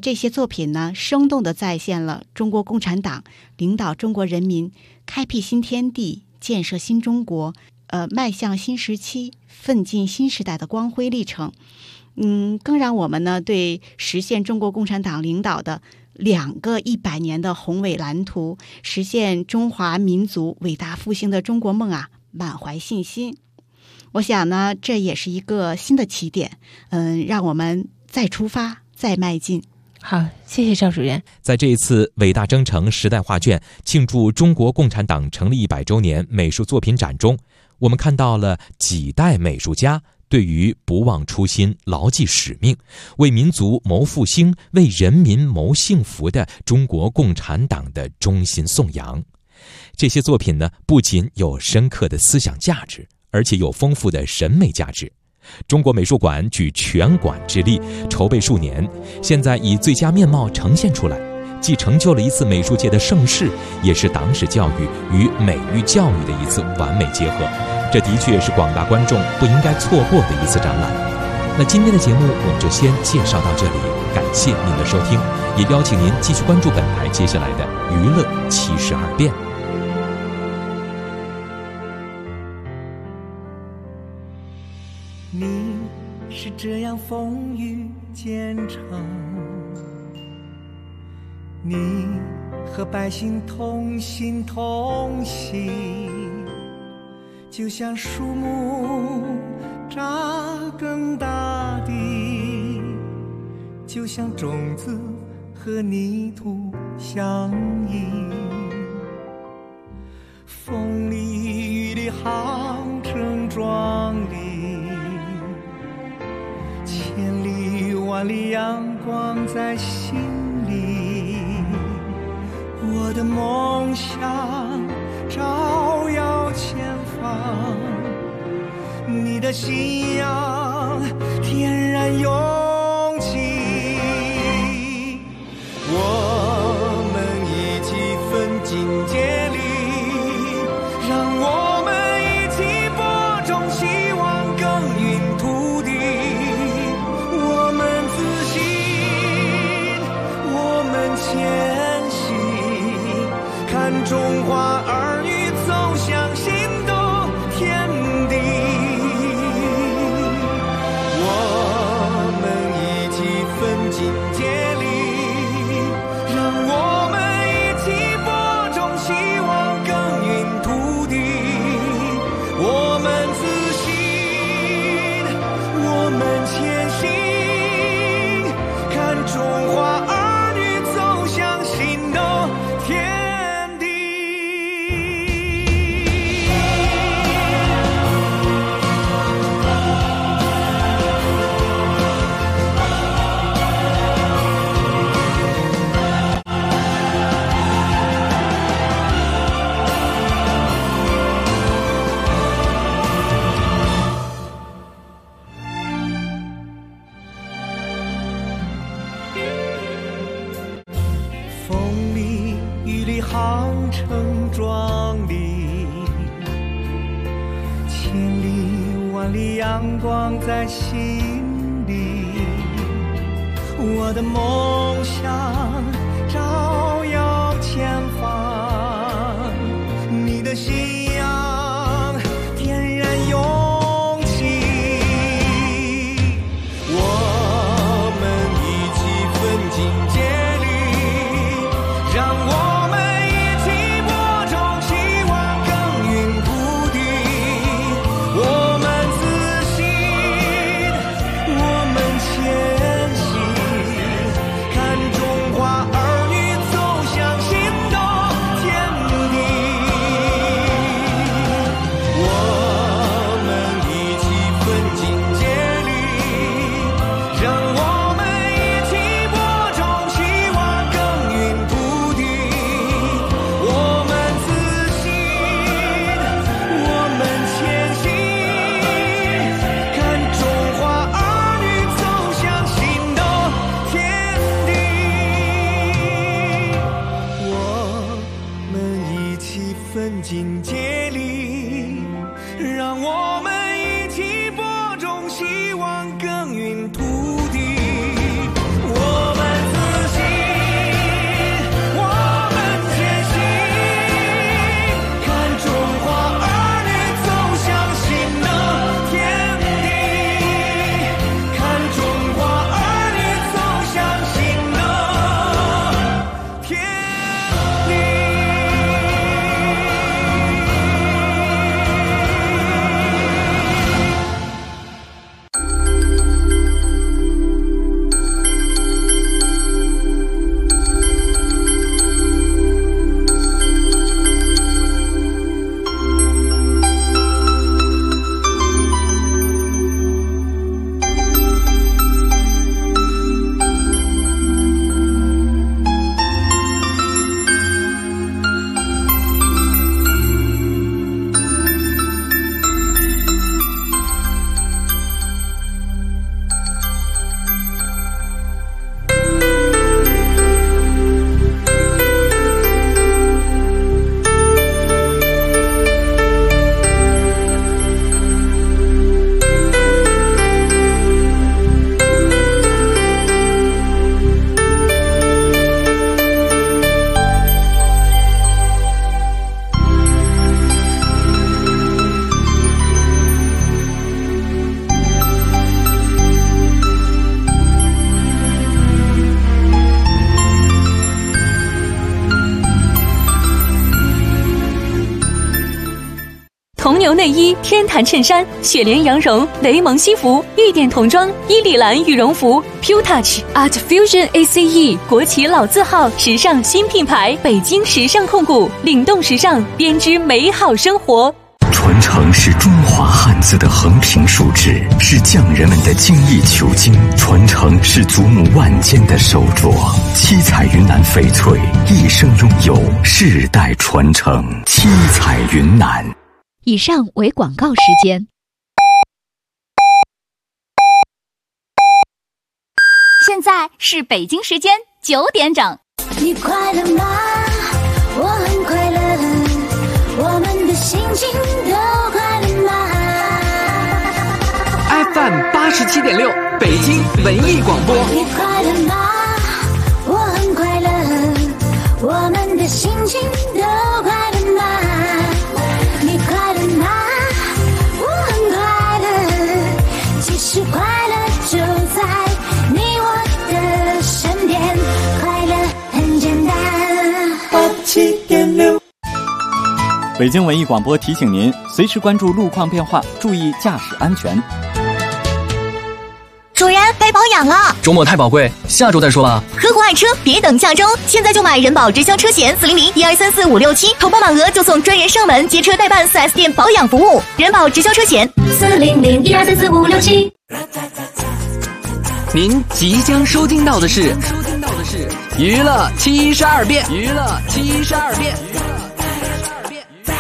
中国共产党领导中国人民开辟新天地、建设新中国、迈向新时期、奋进新时代的光辉历程。更让我们呢对实现中国共产党领导的2个100年的宏伟蓝图，实现中华民族伟大复兴的中国梦满怀信心。我想呢，这也是一个新的起点，让我们再出发，再迈进。 好，谢谢赵主任。 在这一次伟大征程时代画卷庆祝中国共产党成立100周年美术作品展中，我们看到了几代美术家对于不忘初心、牢记使命、为民族谋复兴、为人民谋幸福的中国共产党的衷心颂扬。这些作品呢，不仅有深刻的思想价值，而且有丰富的审美价值。中国美术馆举全馆之力筹备数年，现在以最佳面貌呈现出来，既成就了一次美术界的盛事，也是党史教育与美育教育的一次完美结合。这的确是广大观众不应该错过的一次展览。那今天的节目我们就先介绍到这里，感谢您的收听，也邀请您继续关注本台接下来的娱乐72变。 你是这样风雨兼程，你和百姓同心同行，就像树木扎根大地，就像种子和泥土相依，风里雨里航程壮丽，千里万里阳光在心里，我的梦想照耀前方， 你的信仰天然勇气，我们一起奋进竭力，让我们一起播种希望耕耘土地，我们自信，我们前行，看中华儿女走向新的天地，我们一起奋进竭力，让我们一起播种希望耕耘土地，我们自信，我们前行，看中华儿女走向新的天地。风里雨里航程壮丽，千里万里阳光在心里，我的梦想照耀前方，你的信仰天然勇气，我们一起奋进竭力，让我们一起播种希望耕耘土地，我们自信，我们前行，看中华儿女走向新的天地，我们一起奋进竭力，让我们一起播种希望耕耘土地，我们自信，我们前行，看中华儿女走向新的天地，我们一起奋进竭力，让我们一起播种希望耕耘土地，我们自信，我们前行，看中华儿女走向新的天地，看中华儿女走向新的天地。 铜牛内衣、天坛衬衫、雪莲羊绒、雷蒙西服、玉点童装、伊里兰羽绒服 ，Pure Touch Art Fusion ACE 国企老字号时尚新品牌，北京时尚控股，领动时尚，编织美好生活。 传承是中华汉字的横平竖直，是匠人们的精益求精；传承是祖母万间的手镯。七彩云南翡翠一生拥有，世代传承。七彩云南。 以上为广告时间。 现在是北京时间9点整。 你快乐吗？我很快乐，我们的心情都快乐吗 ？FM 87.6，北京文艺广播。 你快乐吗？我很快乐，我们的心情都快乐吗？你快乐吗？我很快乐，其实快乐就在你我的身边，快乐很简单。87.6。 北京文艺广播提醒您，随时关注路况变化，注意驾驶安全。 主人，该保养了。 周末太宝贵，下周再说吧。 合伙爱车，别等下周，现在就买人保直销车险400-1234-567，投保满额就送专人上门接车代办 4S 店保养服务。人保直销车险400-1234-567。 您即将收听到的是娱乐72变。